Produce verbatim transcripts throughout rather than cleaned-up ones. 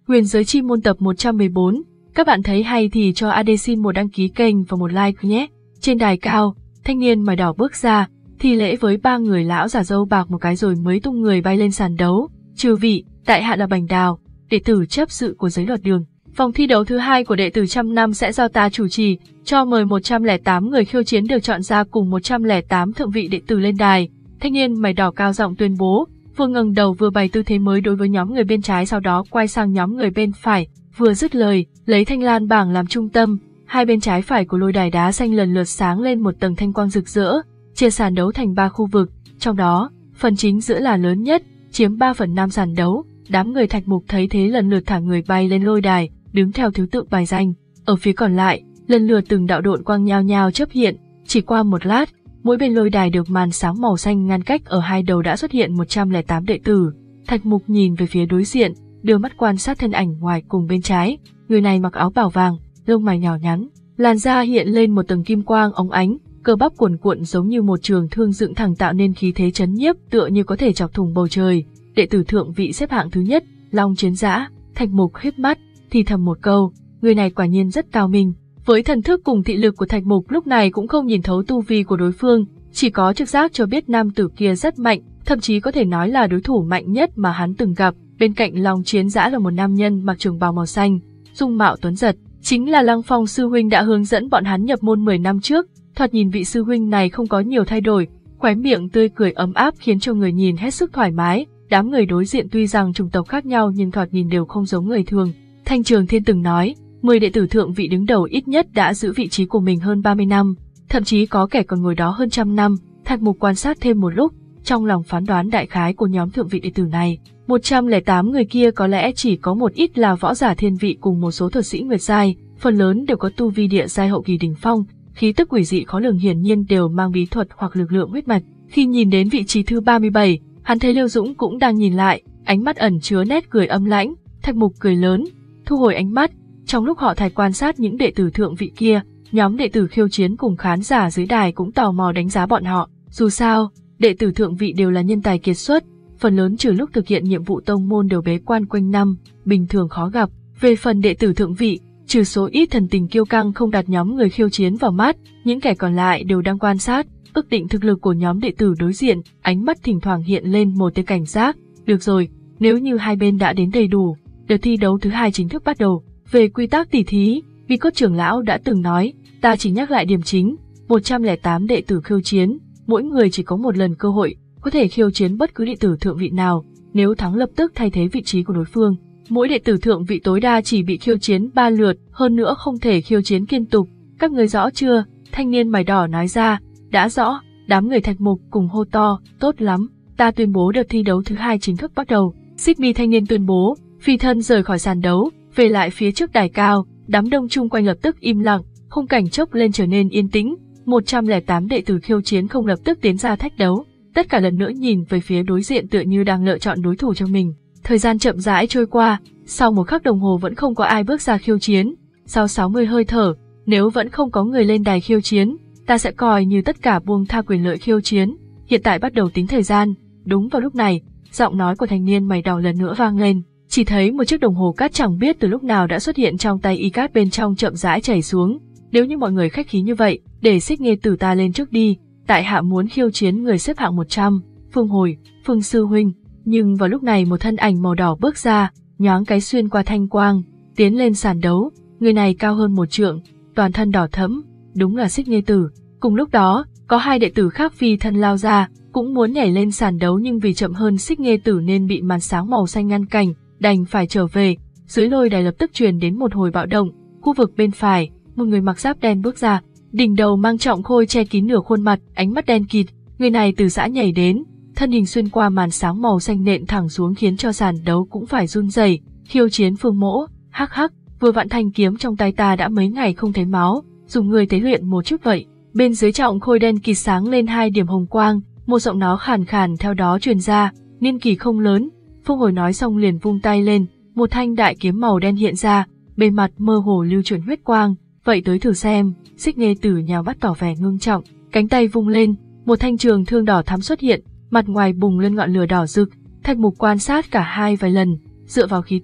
Huyền giới chi môn tập một trăm mười bốn. Các bạn thấy hay thì cho a đê xin một đăng ký kênh và một like nhé. Trên đài cao, thanh niên mày đỏ bước ra, thi lễ với ba người lão giả râu bạc một cái rồi mới tung người bay lên sàn đấu. Chư vị, tại hạ là Bành Đào, đệ tử chấp sự của giới luật đường. Vòng thi đấu thứ hai của đệ tử trăm năm sẽ do ta chủ trì, cho mời một trăm lẻ tám người khiêu chiến được chọn ra cùng một trăm lẻ tám thượng vị đệ tử lên đài. Thanh niên mày đỏ cao giọng tuyên bố, vừa ngẩng đầu vừa bày tư thế mới đối với nhóm người bên trái, sau đó quay sang nhóm người bên phải, vừa dứt lời, lấy thanh lan bảng làm trung tâm, hai bên trái phải của lôi đài đá xanh lần lượt sáng lên một tầng thanh quang rực rỡ, chia sàn đấu thành ba khu vực, trong đó, phần chính giữa là lớn nhất, chiếm ba phần năm sàn đấu. Đám người Thạch Mục thấy thế lần lượt thả người bay lên lôi đài, đứng theo thứ tự bài danh. Ở phía còn lại, lần lượt từng đạo độn quang nhao nhao chớp hiện, chỉ qua một lát, mỗi bên lôi đài được màn sáng màu xanh ngăn cách, ở hai đầu đã xuất hiện một trăm lẻ tám đệ tử. Thạch Mục nhìn về phía đối diện, đưa mắt quan sát thân ảnh ngoài cùng bên trái, người này mặc áo bào vàng, lông mày nhỏ nhắn, làn da hiện lên một tầng kim quang óng ánh, cơ bắp cuồn cuộn giống như một trường thương dựng thẳng tạo nên khí thế chấn nhiếp, tựa như có thể chọc thủng bầu trời. Đệ tử thượng vị xếp hạng thứ nhất, Long Chiến Dã. Thạch Mục híp mắt, thì thầm một câu, người này quả nhiên rất cao minh. Với thần thức cùng thị lực của Thạch Mục lúc này cũng không nhìn thấu tu vi của đối phương, chỉ có trực giác cho biết nam tử kia rất mạnh, thậm chí có thể nói là đối thủ mạnh nhất mà hắn từng gặp. Bên cạnh Long Chiến Dã là một nam nhân mặc trường bào màu xanh, dung mạo tuấn giật, chính là Lăng Phong sư huynh đã hướng dẫn bọn hắn nhập môn mười năm trước. Thoạt nhìn vị sư huynh này không có nhiều thay đổi, khóe miệng tươi cười ấm áp khiến cho người nhìn hết sức thoải mái. Đám người đối diện tuy rằng chủng tộc khác nhau nhưng thoạt nhìn đều không giống người thường. Thanh Trường Thiên từng nói, mười đệ tử thượng vị đứng đầu ít nhất đã giữ vị trí của mình hơn ba mươi năm, thậm chí có kẻ còn ngồi đó hơn trăm năm. Thạch Mục quan sát thêm một lúc, trong lòng phán đoán đại khái của nhóm thượng vị đệ tử này, một trăm lẻ tám người kia có lẽ chỉ có một ít là võ giả thiên vị cùng một số thuật sĩ nguyệt giai, phần lớn đều có tu vi địa giai hậu kỳ đỉnh phong, khí tức quỷ dị khó lường, hiển nhiên đều mang bí thuật hoặc lực lượng huyết mạch. Khi nhìn đến vị trí thứ ba mươi bảy, hắn thấy Lưu Dũng cũng đang nhìn lại, ánh mắt ẩn chứa nét cười âm lãnh. Thạch Mục cười lớn, thu hồi ánh mắt. Trong lúc họ Thạch quan sát những đệ tử thượng vị kia, nhóm đệ tử khiêu chiến cùng khán giả dưới đài cũng tò mò đánh giá bọn họ. Dù sao, đệ tử thượng vị đều là nhân tài kiệt xuất, phần lớn trừ lúc thực hiện nhiệm vụ tông môn đều bế quan quanh năm, bình thường khó gặp. Về phần đệ tử thượng vị, trừ số ít thần tình kiêu căng không đặt nhóm người khiêu chiến vào mắt, những kẻ còn lại đều đang quan sát, ước định thực lực của nhóm đệ tử đối diện, ánh mắt thỉnh thoảng hiện lên một tia cảnh giác. Được rồi, nếu như hai bên đã đến đầy đủ, đợt thi đấu thứ hai chính thức bắt đầu. Về quy tắc tỉ thí, Bi Cốt trưởng lão đã từng nói, ta chỉ nhắc lại điểm chính, một trăm lẻ tám đệ tử khiêu chiến, mỗi người chỉ có một lần cơ hội, có thể khiêu chiến bất cứ đệ tử thượng vị nào, nếu thắng lập tức thay thế vị trí của đối phương. Mỗi đệ tử thượng vị tối đa chỉ bị khiêu chiến ba lượt, hơn nữa không thể khiêu chiến liên tục. Các người rõ chưa? Thanh niên mày đỏ nói ra. Đã rõ. Đám người Thạch Mục cùng hô to, tốt lắm, ta tuyên bố đợt thi đấu thứ hai chính thức bắt đầu. Xích Mi thanh niên tuyên bố, phi thân rời khỏi sàn đấu, về lại phía trước đài cao. Đám đông chung quanh lập tức im lặng, khung cảnh chốc lên trở nên yên tĩnh. một trăm lẻ tám đệ tử khiêu chiến không lập tức tiến ra thách đấu, tất cả lần nữa nhìn về phía đối diện tựa như đang lựa chọn đối thủ cho mình. Thời gian chậm rãi trôi qua, sau một khắc đồng hồ vẫn không có ai bước ra khiêu chiến. Sau sáu mươi hơi thở, nếu vẫn không có người lên đài khiêu chiến, ta sẽ coi như tất cả buông tha quyền lợi khiêu chiến. Hiện tại bắt đầu tính thời gian. Đúng vào lúc này, giọng nói của thanh niên mày đỏ lần nữa vang lên. Chỉ thấy một chiếc đồng hồ cát chẳng biết từ lúc nào đã xuất hiện trong tay y, cát bên trong chậm rãi chảy xuống. Nếu như mọi người khách khí như vậy, để Xích Nghê tử ta lên trước đi, tại hạ muốn khiêu chiến người xếp hạng một trăm, Phương Hồi, Phương sư huynh. Nhưng vào lúc này một thân ảnh màu đỏ bước ra, nhoáng cái xuyên qua thanh quang, tiến lên sàn đấu. Người này cao hơn một trượng, toàn thân đỏ thẫm, đúng là Xích Nghê tử. Cùng lúc đó, có hai đệ tử khác phi thân lao ra, cũng muốn nhảy lên sàn đấu nhưng vì chậm hơn Xích Nghê tử nên bị màn sáng màu xanh ngăn cản, đành phải trở về. Dưới lôi đài lập tức truyền đến một hồi bạo động. Khu vực bên phải, một người mặc giáp đen bước ra, đỉnh đầu mang trọng khôi che kín nửa khuôn mặt, ánh mắt đen kịt. Người này từ giã nhảy đến, thân hình xuyên qua màn sáng màu xanh nện thẳng xuống khiến cho sàn đấu cũng phải run rẩy. Khiêu chiến Phương Mỗ, hắc hắc, vừa vặn thanh kiếm trong tay ta đã mấy ngày không thấy máu, dùng người tế luyện một chút vậy. Bên dưới trọng khôi đen kịt sáng lên hai điểm hồng quang, một giọng nói khàn khàn theo đó truyền ra, niên kỳ không lớn. Phương Hồi nói xong liền vung tay lên, một thanh đại kiếm màu đen hiện ra, bề mặt mơ hồ lưu chuyển huyết quang. Vậy tới thử xem. Xích Nghê tử nhào bắt tỏ vẻ ngưng trọng, cánh tay vung lên, một thanh trường thương đỏ thắm xuất hiện, mặt ngoài bùng lên ngọn lửa đỏ rực. Thạch Mục quan sát cả hai vài lần, dựa vào khí tức,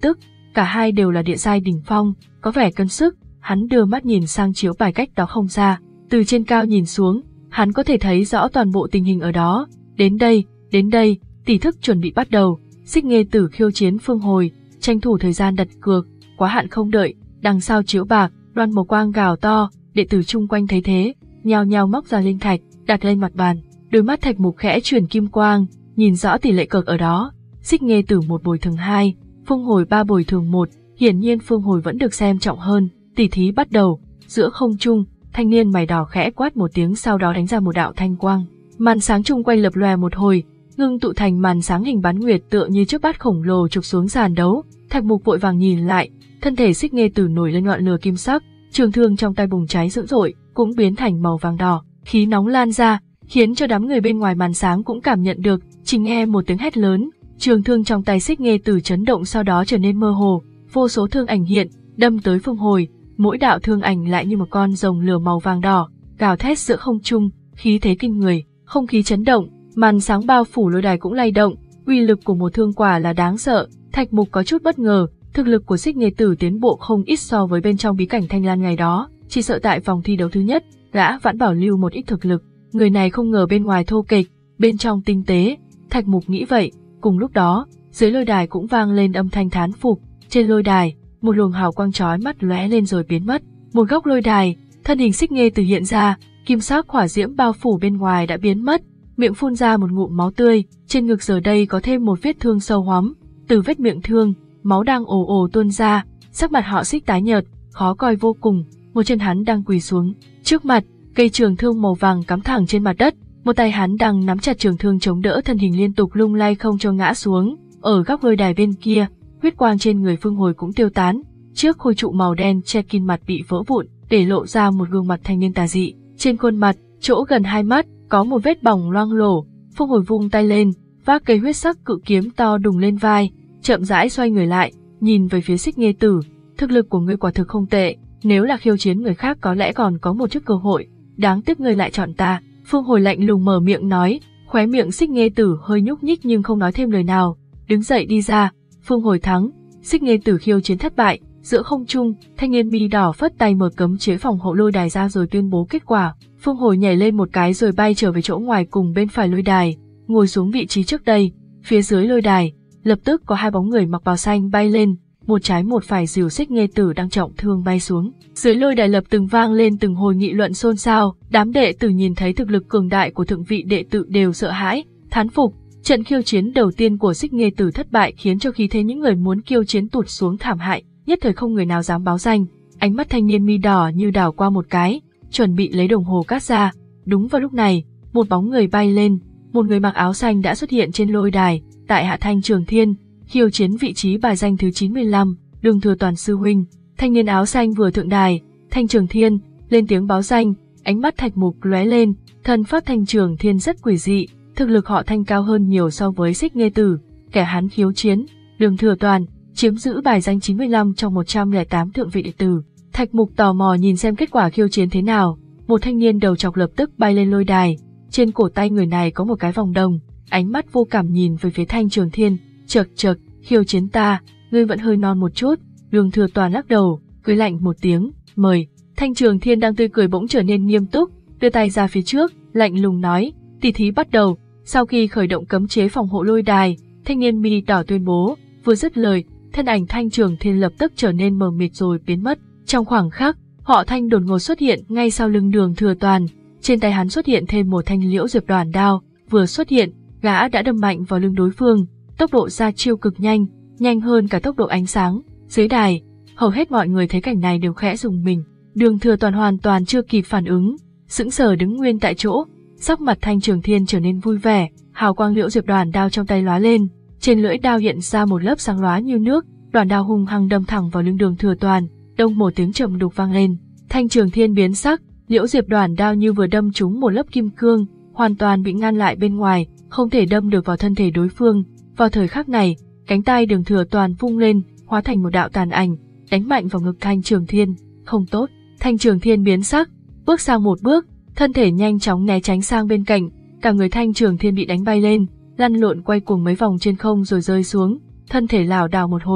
cả hai đều là địa giai đỉnh phong, có vẻ cân sức. Hắn đưa mắt nhìn sang chiếu bài cách đó không xa, từ trên cao nhìn xuống, hắn có thể thấy rõ toàn bộ tình hình ở đó. Đến đây, đến đây, tỷ thức chuẩn bị bắt đầu. Xích Nghê Tử khiêu chiến Phương Hồi, tranh thủ thời gian đặt cược, quá hạn không đợi. Đằng sau chiếu bạc, Đoan Mộc Quang gào to, đệ tử chung quanh thấy thế, nhao nhao móc ra linh thạch, đặt lên mặt bàn. Đôi mắt Thạch Mục khẽ chuyển kim quang, nhìn rõ tỷ lệ cược ở đó. Xích Nghê Tử một bồi thường hai, Phương Hồi ba bồi thường một. Hiển nhiên Phương Hồi vẫn được xem trọng hơn. Tỷ thí bắt đầu, giữa không trung, thanh niên mày đỏ khẽ quát một tiếng, sau đó đánh ra một đạo thanh quang. Màn sáng chung quanh lập lòe một hồi, ngưng tụ thành màn sáng hình bán nguyệt tựa như chiếc bát khổng lồ trục xuống sàn đấu. Thạch Mục vội vàng nhìn lại, thân thể Xích Nghê Tử nổi lên ngọn lửa kim sắc, trường thương trong tay bùng cháy dữ dội, cũng biến thành màu vàng đỏ, khí nóng lan ra, khiến cho đám người bên ngoài màn sáng cũng cảm nhận được. Chỉ nghe một tiếng hét lớn, trường thương trong tay Xích Nghê Tử chấn động, sau đó trở nên mơ hồ, vô số thương ảnh hiện, đâm tới Phương Hồi. Mỗi đạo thương ảnh lại như một con rồng lửa màu vàng đỏ, gào thét giữa không trung, khí thế kinh người, không khí chấn động, màn sáng bao phủ lôi đài cũng lay động, uy lực của một thương quả là đáng sợ. Thạch Mục có chút bất ngờ, thực lực của Xích Nghê Tử tiến bộ không ít so với bên trong bí cảnh Thanh Lan ngày đó, chỉ sợ tại vòng thi đấu thứ nhất, gã vẫn bảo lưu một ít thực lực, người này không ngờ bên ngoài thô kịch, bên trong tinh tế. Thạch Mục nghĩ vậy. Cùng lúc đó, dưới lôi đài cũng vang lên âm thanh thán phục. Trên lôi đài, một luồng hào quang chói mắt lóe lên rồi biến mất. Một góc lôi đài, thân hình Xích Nghê Tử hiện ra, kim sắc hỏa diễm bao phủ bên ngoài đã biến mất, miệng phun ra một ngụm máu tươi, trên ngực giờ đây có thêm một vết thương sâu hoắm. Từ vết miệng thương, máu đang ồ ồ tuôn ra, sắc mặt họ Xích tái nhợt, khó coi vô cùng. Một chân hắn đang quỳ xuống trước mặt, cây trường thương màu vàng cắm thẳng trên mặt đất, một tay hắn đang nắm chặt trường thương chống đỡ, thân hình liên tục lung lay không cho ngã xuống. Ở góc lôi đài bên kia, huyết quang trên người Phương Hồi cũng tiêu tán, chiếc khôi trụ màu đen che kín mặt bị vỡ vụn, để lộ ra một gương mặt thanh niên tà dị. Trên khuôn mặt, chỗ gần hai mắt, có một vết bỏng loang lổ. Phương Hồi vung tay lên, vác cây huyết sắc cự kiếm to đùng lên vai, chậm rãi xoay người lại, nhìn về phía Xích Nghê Tử. Thực lực của ngươi quả thực không tệ, nếu là khiêu chiến người khác có lẽ còn có một chút cơ hội, đáng tiếc ngươi lại chọn ta. Phương Hồi lạnh lùng mở miệng nói, khóe miệng Xích Nghê Tử hơi nhúc nhích nhưng không nói thêm lời nào, đứng dậy đi ra. Phương Hồi thắng, Xích Nghê Tử khiêu chiến thất bại. Giữa không trung, thanh niên mi đỏ phất tay mở cấm chế phòng hộ lôi đài ra rồi tuyên bố kết quả. Phương Hồi nhảy lên một cái rồi bay trở về chỗ ngoài cùng bên phải lôi đài, ngồi xuống vị trí trước đây. Phía dưới lôi đài, lập tức có hai bóng người mặc bào xanh bay lên, một trái một phải dìu Xích Nghê Tử đang trọng thương bay xuống. Dưới lôi đài lập từng vang lên từng hồi nghị luận xôn xao, đám đệ tử nhìn thấy thực lực cường đại của thượng vị đệ tử đều sợ hãi, thán phục. Trận khiêu chiến đầu tiên của Xích Nghê Tử thất bại khiến cho khí thế những người muốn khiêu chiến tụt xuống thảm hại, nhất thời không người nào dám báo danh. Ánh mắt thanh niên mi đỏ như đảo qua một cái, chuẩn bị lấy đồng hồ cát ra. Đúng vào lúc này, một bóng người bay lên, một người mặc áo xanh đã xuất hiện trên lôi đài. Tại hạ Thanh Trường Thiên, khiêu chiến vị trí bài danh thứ chín mươi lăm, Đường Thừa Toàn sư huynh. Thanh niên áo xanh vừa thượng đài, Thanh Trường Thiên lên tiếng báo danh. Ánh mắt Thạch Mục lóe lên, thân pháp Thanh Trường Thiên rất quỷ dị, thực lực họ Thanh cao hơn nhiều so với Xích Nghê Tử. Kẻ hắn khiêu chiến, Đường Thừa Toàn, chiếm giữ bài danh chín mươi lăm trong một trăm lẻ tám thượng vị đệ tử. Thạch Mục tò mò nhìn xem kết quả khiêu chiến thế nào. Một thanh niên đầu trọc lập tức bay lên lôi đài, trên cổ tay người này có một cái vòng đồng, ánh mắt vô cảm nhìn về phía Thanh Trường Thiên. Chậc chậc, khiêu chiến ta, ngươi vẫn hơi non một chút. Đường Thừa Toàn lắc đầu, cười lạnh một tiếng, mời. Thanh Trường Thiên đang tươi cười bỗng trở nên nghiêm túc, đưa tay ra phía trước, lạnh lùng nói, tỷ thí bắt đầu. Sau khi khởi động cấm chế phòng hộ lôi đài, thanh niên mi đỏ tuyên bố. Vừa dứt lời, thân ảnh Thanh Trường Thiên lập tức trở nên mờ mịt rồi biến mất. Trong khoảng khắc, họ Thanh đột ngột xuất hiện ngay sau lưng Đường Thừa Toàn, trên tay hắn xuất hiện thêm một thanh liễu diệp đoàn đao, vừa xuất hiện, gã đã đâm mạnh vào lưng đối phương, tốc độ ra chiêu cực nhanh, nhanh hơn cả tốc độ ánh sáng. Dưới đài, hầu hết mọi người thấy cảnh này đều khẽ rùng mình. Đường Thừa Toàn hoàn toàn chưa kịp phản ứng, sững sờ đứng nguyên tại chỗ. Sắc mặt Thanh Trường Thiên trở nên vui vẻ, hào quang liễu diệp đoàn đao trong tay lóa lên, trên lưỡi đao hiện ra một lớp sáng lóa như nước, đoàn đao hung hăng đâm thẳng vào lưng Đường Thừa Toàn. Đông một tiếng trầm đục vang lên, Thanh Trường Thiên biến sắc, liễu diệp đoàn đao như vừa đâm trúng một lớp kim cương, hoàn toàn bị ngăn lại bên ngoài, không thể đâm được vào thân thể đối phương. Vào thời khắc này, cánh tay Đường Thừa Toàn vung lên, hóa thành một đạo tàn ảnh, đánh mạnh vào ngực Thanh Trường Thiên. Không tốt, Thanh Trường Thiên biến sắc, bước sang một bước, thân thể nhanh chóng né tránh sang bên cạnh, cả người Thanh Trường Thiên bị đánh bay lên, lăn lộn quay cuồng mấy vòng trên không rồi rơi xuống, thân thể lảo đảo một hồi,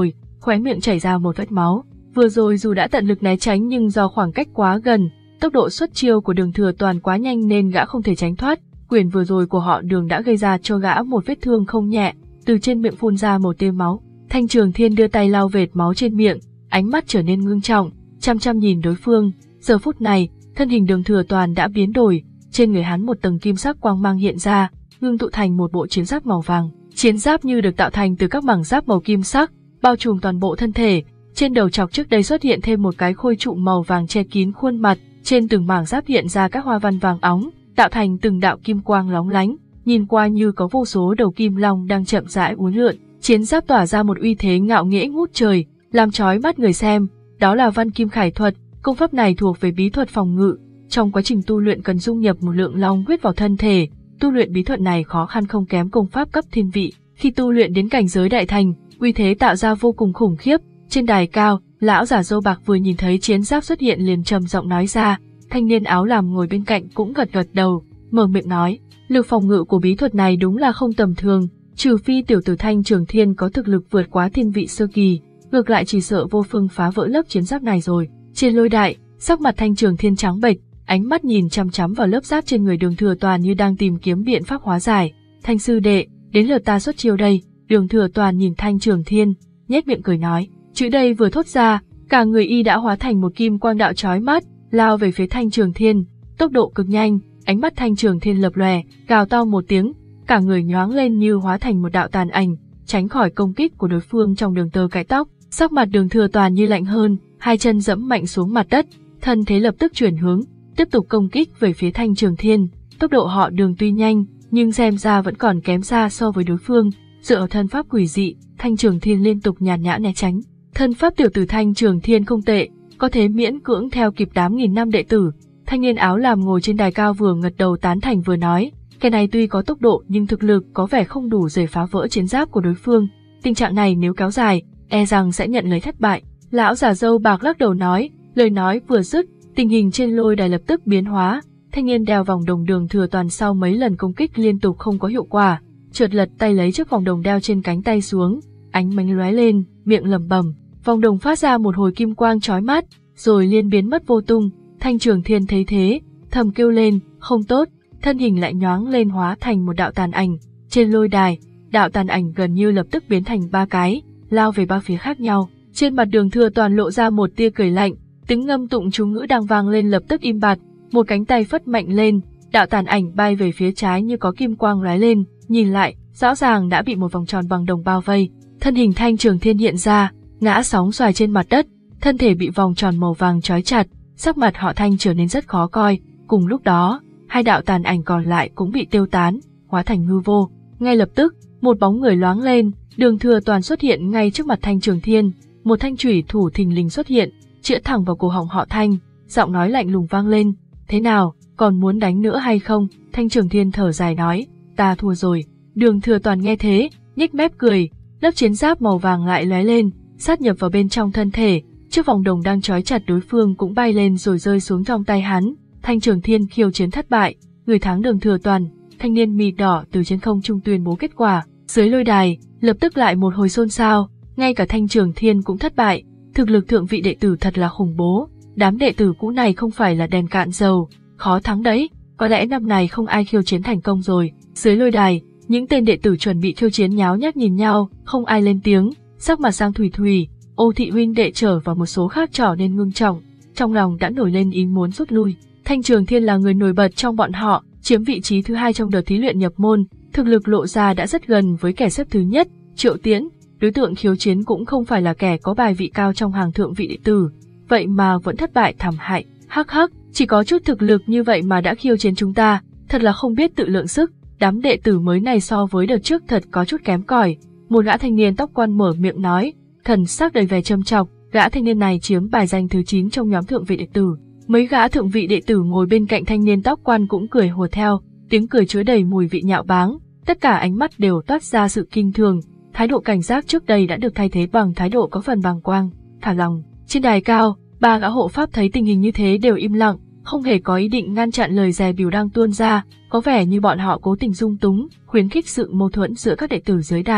khóe miệng chảy ra một vết máu. Vừa rồi dù đã tận lực né tránh nhưng do khoảng cách quá gần, tốc độ xuất chiêu của Đường Thừa Toàn quá nhanh nên gã không thể tránh thoát. Quyền vừa rồi của họ Đường đã gây ra cho gã một vết thương không nhẹ, từ trên miệng phun ra một tia máu. Thanh Trường Thiên đưa tay lau vệt máu trên miệng, ánh mắt trở nên ngưng trọng, chăm chăm nhìn đối phương. Giờ phút này, thân hình Đường Thừa Toàn đã biến đổi, trên người hắn một tầng kim sắc quang mang hiện ra, ngưng tụ thành một bộ chiến giáp màu vàng. Chiến giáp như được tạo thành từ các mảng giáp màu kim sắc, bao trùm toàn bộ thân thể. Trên đầu chọc trước đây xuất hiện thêm một cái khôi trụ màu vàng che kín khuôn mặt, trên từng mảng giáp hiện ra các hoa văn vàng óng, tạo thành từng đạo kim quang lóng lánh, nhìn qua như có vô số đầu kim long đang chậm rãi uốn lượn. Chiến giáp tỏa ra một uy thế ngạo nghễ ngút trời, làm chói mắt người xem. Đó là Văn Kim Khải thuật, công pháp này thuộc về bí thuật phòng ngự. Trong quá trình tu luyện cần dung nhập một lượng long huyết vào thân thể. Tu luyện bí thuật này khó khăn không kém công pháp cấp thiên vị. Khi tu luyện đến cảnh giới đại thành, uy thế tạo ra vô cùng khủng khiếp. Trên đài cao, lão giả râu bạc vừa nhìn thấy chiến giáp xuất hiện liền trầm giọng nói ra. Thanh niên áo làm ngồi bên cạnh cũng gật gật đầu, mở miệng nói, lực phòng ngự của bí thuật này đúng là không tầm thường, trừ phi tiểu tử Thanh Trường Thiên có thực lực vượt quá thiên vị sơ kỳ, ngược lại chỉ sợ vô phương phá vỡ lớp chiến giáp này rồi. Trên lôi đài, sắc mặt Thanh Trường Thiên trắng bệch, ánh mắt nhìn chăm chăm vào lớp giáp trên người Đường Thừa Toàn như đang tìm kiếm biện pháp hóa giải. Thanh sư đệ, đến lượt ta xuất chiêu đây. Đường Thừa Toàn nhìn Thanh Trường Thiên, nhếch miệng cười nói. Chữ đây vừa thốt ra, cả người y đã hóa thành một kim quang đạo chói mắt, lao về phía Thanh Trường Thiên, tốc độ cực nhanh, ánh mắt Thanh Trường Thiên lập lòe, gào to một tiếng, cả người nhoáng lên như hóa thành một đạo tàn ảnh, tránh khỏi công kích của đối phương trong đường tơ cãi tóc. Sắc mặt Đường Thừa Toàn như lạnh hơn, hai chân dẫm mạnh xuống mặt đất, thân thế lập tức chuyển hướng, tiếp tục công kích về phía Thanh Trường Thiên. Tốc độ họ Đường tuy nhanh, nhưng xem ra vẫn còn kém xa so với đối phương. Dựa vào thân pháp quỷ dị, Thanh Trường Thiên liên tục nhàn nhã né tránh. Thân pháp tiểu tử Thanh Trường Thiên không tệ, có thể miễn cưỡng theo kịp tám nghìn năm đệ tử. Thanh niên áo làm ngồi trên đài cao vừa ngật đầu tán thành vừa nói, cái này tuy có tốc độ nhưng thực lực có vẻ không đủ để phá vỡ chiến giáp của đối phương. Tình trạng này nếu kéo dài, e rằng sẽ nhận lấy thất bại. Lão già râu bạc lắc đầu nói, lời nói vừa dứt, tình hình trên lôi đài lập tức biến hóa. Thanh niên đeo vòng đồng Đường Thừa Toàn sau mấy lần công kích liên tục không có hiệu quả, chợt lật tay lấy chiếc vòng đồng đeo trên cánh tay xuống, ánh mánh lóe lên, miệng lẩm bẩm. Vòng đồng phát ra một hồi kim quang chói mắt, rồi liên biến mất vô tung. Thanh Trường Thiên thấy thế, thầm kêu lên, không tốt, thân hình lại nhoáng lên hóa thành một đạo tàn ảnh. Trên lôi đài, đạo tàn ảnh gần như lập tức biến thành ba cái, lao về ba phía khác nhau. Trên mặt Đường Thừa Toàn lộ ra một tia cười lạnh, tiếng ngâm tụng chú ngữ đang vang lên lập tức im bặt, một cánh tay phất mạnh lên, đạo tàn ảnh bay về phía trái như có kim quang lóe lên, nhìn lại, rõ ràng đã bị một vòng tròn bằng đồng bao vây. Thân hình Thanh Trường Thiên hiện ra, ngã sóng xoài trên mặt đất, thân thể bị vòng tròn màu vàng trói chặt, sắc mặt họ Thanh trở nên rất khó coi. Cùng lúc đó, hai đạo tàn ảnh còn lại cũng bị tiêu tán, hóa thành hư vô. Ngay lập tức, một bóng người loáng lên, Đường Thừa Toàn xuất hiện ngay trước mặt Thanh Trường Thiên, một thanh chủy thủ thình lình xuất hiện, chĩa thẳng vào cổ họng họ Thanh, giọng nói lạnh lùng vang lên, thế nào, còn muốn đánh nữa hay không? Thanh Trường Thiên thở dài nói, ta thua rồi. Đường Thừa Toàn nghe thế, nhếch mép cười, lớp chiến giáp màu vàng lại lóe lên, sát nhập vào bên trong thân thể, chiếc vòng đồng đang trói chặt đối phương cũng bay lên rồi rơi xuống trong tay hắn. Thanh Trường Thiên khiêu chiến thất bại, người thắng Đường Thừa Toàn. Thanh niên mì đỏ từ trên không trung tuyên bố kết quả. Dưới lôi đài, lập tức lại một hồi xôn xao, ngay cả Thanh Trường Thiên cũng thất bại. Thực lực thượng vị đệ tử thật là khủng bố, đám đệ tử cũ này không phải là đèn cạn dầu, khó thắng đấy, có lẽ năm này không ai khiêu chiến thành công rồi. Dưới lôi đài, những tên đệ tử chuẩn bị khiêu chiến nháo nhác nhìn nhau, không ai lên tiếng, sắc mặt Giang Thủy Thủy, Ô Thị huynh đệ trở và một số khác trở nên ngưng trọng, trong lòng đã nổi lên ý muốn rút lui. Thanh Trường Thiên là người nổi bật trong bọn họ, chiếm vị trí thứ hai trong đợt thí luyện nhập môn, thực lực lộ ra đã rất gần với kẻ xếp thứ nhất, Triệu Tiễn. Đối tượng khiêu chiến cũng không phải là kẻ có bài vị cao trong hàng thượng vị đệ tử, vậy mà vẫn thất bại thảm hại. Hắc hắc, chỉ có chút thực lực như vậy mà đã khiêu chiến chúng ta, thật là không biết tự lượng sức. Đám đệ tử mới này so với đợt trước thật có chút kém cỏi. Một gã thanh niên tóc quan mở miệng nói, thần sắc đầy vẻ châm chọc. Gã thanh niên này chiếm bài danh thứ chín trong nhóm thượng vị đệ tử. Mấy gã thượng vị đệ tử ngồi bên cạnh thanh niên tóc quan cũng cười hùa theo, tiếng cười chứa đầy mùi vị nhạo báng. Tất cả ánh mắt đều toát ra sự kinh thường. Thái độ cảnh giác trước đây đã được thay thế bằng thái độ có phần bàng quang, thả lòng. Trên đài cao, ba gã hộ pháp thấy tình hình như thế đều im lặng, không hề có ý định ngăn chặn lời dè bỉu đang tuôn ra, có vẻ như bọn họ cố tình dung túng, khuyến khích sự mâu thuẫn giữa các đệ tử dưới đài.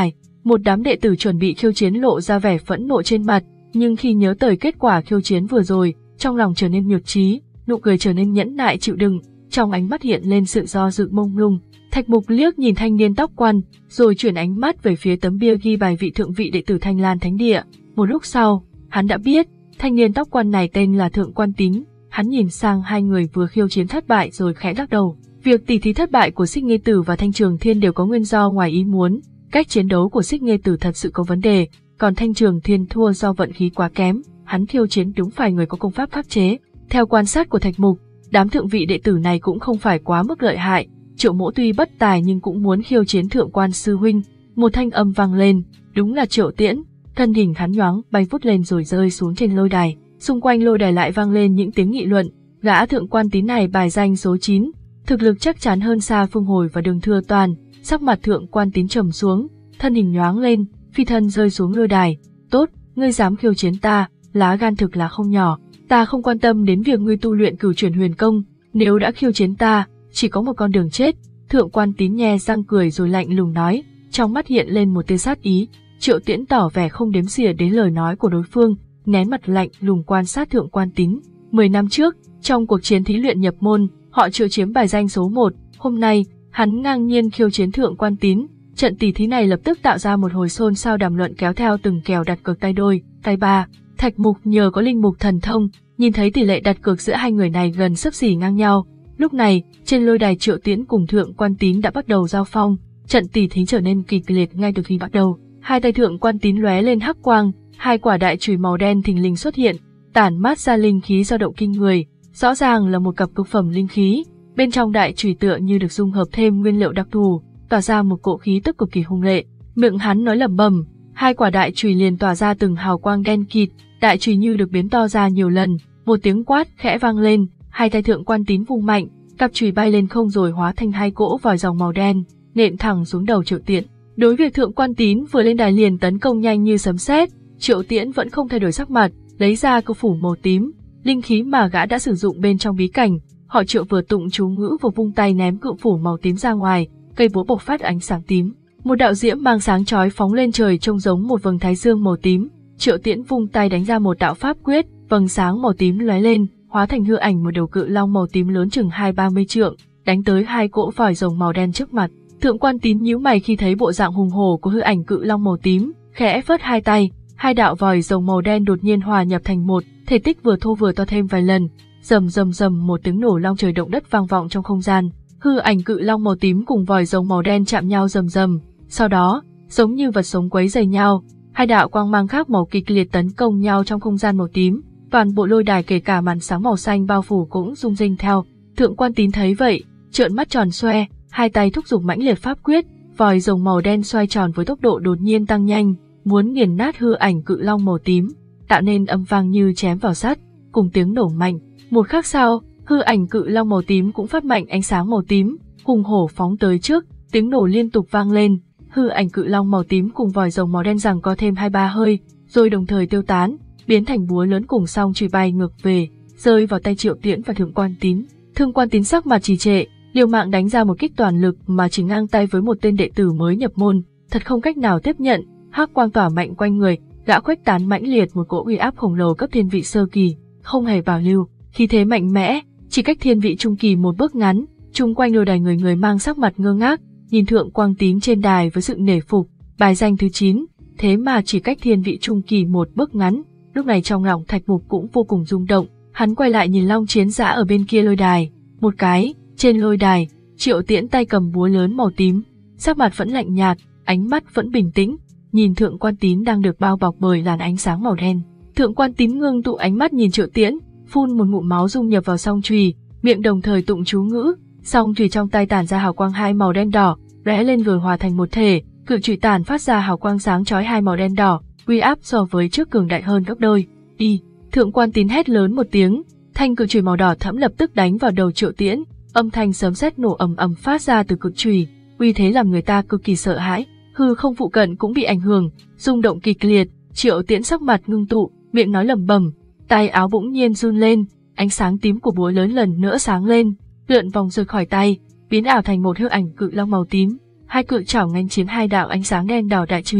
Một đám đệ tử chuẩn bị khiêu chiến lộ ra vẻ phẫn nộ trên mặt, nhưng khi nhớ tới kết quả khiêu chiến vừa rồi, trong lòng trở nên nhụt chí, nụ cười trở nên nhẫn nại chịu đựng, trong ánh mắt hiện lên sự do dự mông lung. Thạch Mục liếc nhìn thanh niên tóc quăn, rồi chuyển ánh mắt về phía tấm bia ghi bài vị thượng vị đệ tử Thanh Lan Thánh Địa. Một lúc sau, hắn đã biết, thanh niên tóc quăn này tên là Thượng Quan Tín. Hắn nhìn sang hai người vừa khiêu chiến thất bại rồi khẽ lắc đầu. Việc tỷ thí thất bại của Xích Nghê Tử và Thanh Trường Thiên đều có nguyên do ngoài ý muốn. Cách chiến đấu của Xích Nghê Tử thật sự có vấn đề, còn Thanh Trường Thiên thua do vận khí quá kém. Hắn khiêu chiến đúng phải người có công pháp khắc chế. Theo quan sát của Thạch Mục, đám thượng vị đệ tử này cũng không phải quá mức lợi hại. Triệu Mỗ tuy bất tài nhưng cũng muốn khiêu chiến Thượng Quan sư huynh. Một thanh âm vang lên, đúng là Triệu Tiễn. Thân hình hắn nhoáng bay vút lên rồi rơi xuống trên lôi đài. Xung quanh lôi đài lại vang lên những tiếng nghị luận. Gã Thượng Quan Tín này bài danh số chín, thực lực chắc chắn hơn xa Phương Hồi và Đường Thừa Toàn. Sắc mặt Thượng Quan Tín trầm xuống, thân hình nhoáng lên, phi thân rơi xuống lôi đài. Tốt, ngươi dám khiêu chiến ta, lá gan thực là không nhỏ. Ta không quan tâm đến việc ngươi tu luyện Cửu Chuyển Huyền Công, nếu đã khiêu chiến ta, chỉ có một con đường chết. Thượng Quan Tín nhe răng cười rồi lạnh lùng nói, trong mắt hiện lên một tia sát ý. Triệu Tiễn tỏ vẻ không đếm xỉa đến lời nói của đối phương, nén mặt lạnh lùng quan sát Thượng Quan Tín. Mười năm trước, trong cuộc chiến thí luyện nhập môn, họ Triệu chiếm bài danh số một, hôm nay, hắn ngang nhiên khiêu chiến Thượng Quan Tín. Trận tỷ thí này lập tức tạo ra một hồi xôn xao đàm luận kéo theo từng kèo đặt cược tay đôi, tay ba. Thạch Mục nhờ có linh mục thần thông, nhìn thấy tỷ lệ đặt cược giữa hai người này gần xấp xỉ ngang nhau. Lúc này, trên lôi đài Triệu Tiễn cùng Thượng Quan Tín đã bắt đầu giao phong, trận tỷ thí trở nên kịch liệt ngay từ khi bắt đầu. Hai tay Thượng Quan Tín lóe lên hắc quang, hai quả đại chùy màu đen thình lình xuất hiện, tản mát ra linh khí dao động kinh người, rõ ràng là một cặp cực phẩm linh khí. Bên trong đại chùy tựa như được dung hợp thêm nguyên liệu đặc thù, tỏa ra một cỗ khí tức cực kỳ hung lệ. Miệng hắn nói lẩm bẩm, hai quả đại chùy liền tỏa ra từng hào quang đen kịt, đại chùy như được biến to ra nhiều lần, một tiếng quát khẽ vang lên, hai tay Thượng Quan Tín vung mạnh, cặp chùy bay lên không rồi hóa thành hai cỗ vòi rồng màu đen, nện thẳng xuống đầu Triệu Tiễn. Đối việc Thượng Quan Tín vừa lên đài liền tấn công nhanh như sấm sét, Triệu Tiễn vẫn không thay đổi sắc mặt, lấy ra cự phủ màu tím, linh khí mà gã đã sử dụng bên trong bí cảnh. Họ Triệu vừa tụng chú ngữ vừa vung tay ném cự phủ màu tím ra ngoài, cây búa bộc phát ánh sáng tím. Một đạo diễm mang sáng chói phóng lên trời trông giống một vầng thái dương màu tím. Triệu Tiễn vung tay đánh ra một đạo pháp quyết, vầng sáng màu tím lóe lên, hóa thành hư ảnh một đầu cự long màu tím lớn chừng hai ba mươi trượng, đánh tới hai cỗ vòi rồng màu đen trước mặt. Thượng Quan Tín nhíu mày khi thấy bộ dạng hùng hổ của hư ảnh cự long màu tím, khẽ phất hai tay, hai đạo vòi rồng màu đen đột nhiên hòa nhập thành một, thể tích vừa thô vừa to thêm vài lần. Rầm rầm rầm, một tiếng nổ long trời động đất vang vọng trong không gian. Hư ảnh cự long màu tím cùng vòi rồng màu đen chạm nhau rầm rầm. Sau đó, giống như vật sống quấy rầy nhau, hai đạo quang mang khác màu kịch liệt tấn công nhau trong không gian màu tím. Toàn bộ lôi đài kể cả màn sáng màu xanh bao phủ cũng rung rinh theo. Thượng Quan Tín thấy vậy, trợn mắt tròn xoe, hai tay thúc giục mãnh liệt pháp quyết, vòi rồng màu đen xoay tròn với tốc độ đột nhiên tăng nhanh, muốn nghiền nát hư ảnh cự long màu tím, tạo nên âm vang như chém vào sắt, cùng tiếng nổ mạnh. Một khắc sau, hư ảnh cự long màu tím cũng phát mạnh ánh sáng màu tím, hùng hổ phóng tới trước, tiếng nổ liên tục vang lên. Hư ảnh cự long màu tím cùng vòi rồng màu đen giằng co thêm hai ba hơi, rồi đồng thời tiêu tán, biến thành búa lớn cùng song chùy bay ngược về, rơi vào tay Triệu Tiễn và Thượng Quan Tín. Thượng Quan Tín sắc mặt trì trệ, liều mạng đánh ra một kích toàn lực mà chỉ ngang tay với một tên đệ tử mới nhập môn, thật không cách nào tiếp nhận. Hắc quang tỏa mạnh quanh người, gã khuếch tán mãnh liệt một cỗ uy áp khổng lồ cấp thiên vị sơ kỳ, không hề bảo lưu, khí thế mạnh mẽ, chỉ cách thiên vị trung kỳ một bước ngắn. Chung quanh lôi đài người người mang sắc mặt ngơ ngác, nhìn Thượng Quan Tín trên đài với sự nể phục, bài danh thứ chín, thế mà chỉ cách thiên vị trung kỳ một bước ngắn. Lúc này trong lòng Thạch Mục cũng vô cùng rung động, hắn quay lại nhìn Long Chiến Giã ở bên kia lôi đài, một cái, trên lôi đài, Triệu Tiễn tay cầm búa lớn màu tím, sắc mặt vẫn lạnh nhạt, ánh mắt vẫn bình tĩnh, nhìn Thượng Quan Tín đang được bao bọc bởi làn ánh sáng màu đen. Thượng Quan Tín ngưng tụ ánh mắt nhìn Triệu Tiễn, phun một ngụm máu dung nhập vào song chùy, miệng đồng thời tụng chú ngữ, song chùy trong tay tản ra hào quang hai màu đen đỏ, lóe lên rồi hòa thành một thể, cự chùy tản phát ra hào quang sáng chói hai màu đen đỏ, uy áp so với trước cường đại hơn gấp đôi. Đi! Thượng Quan Tín hét lớn một tiếng, thanh cự chùy màu đỏ thẫm lập tức đánh vào đầu Triệu Tiễn, âm thanh sấm sét nổ ầm ầm phát ra từ cự chùy, uy thế làm người ta cực kỳ sợ hãi. Hư không phụ cận cũng bị ảnh hưởng, rung động kịch liệt. Triệu Tiễn sắc mặt ngưng tụ, miệng nói lẩm bẩm, tay áo bỗng nhiên run lên, ánh sáng tím của búa lớn lần nữa sáng lên, lượn vòng rời khỏi tay, biến ảo thành một hư ảnh cự long màu tím. Hai cự chảo nghênh chiếm hai đạo ánh sáng đen đỏ đại chùy.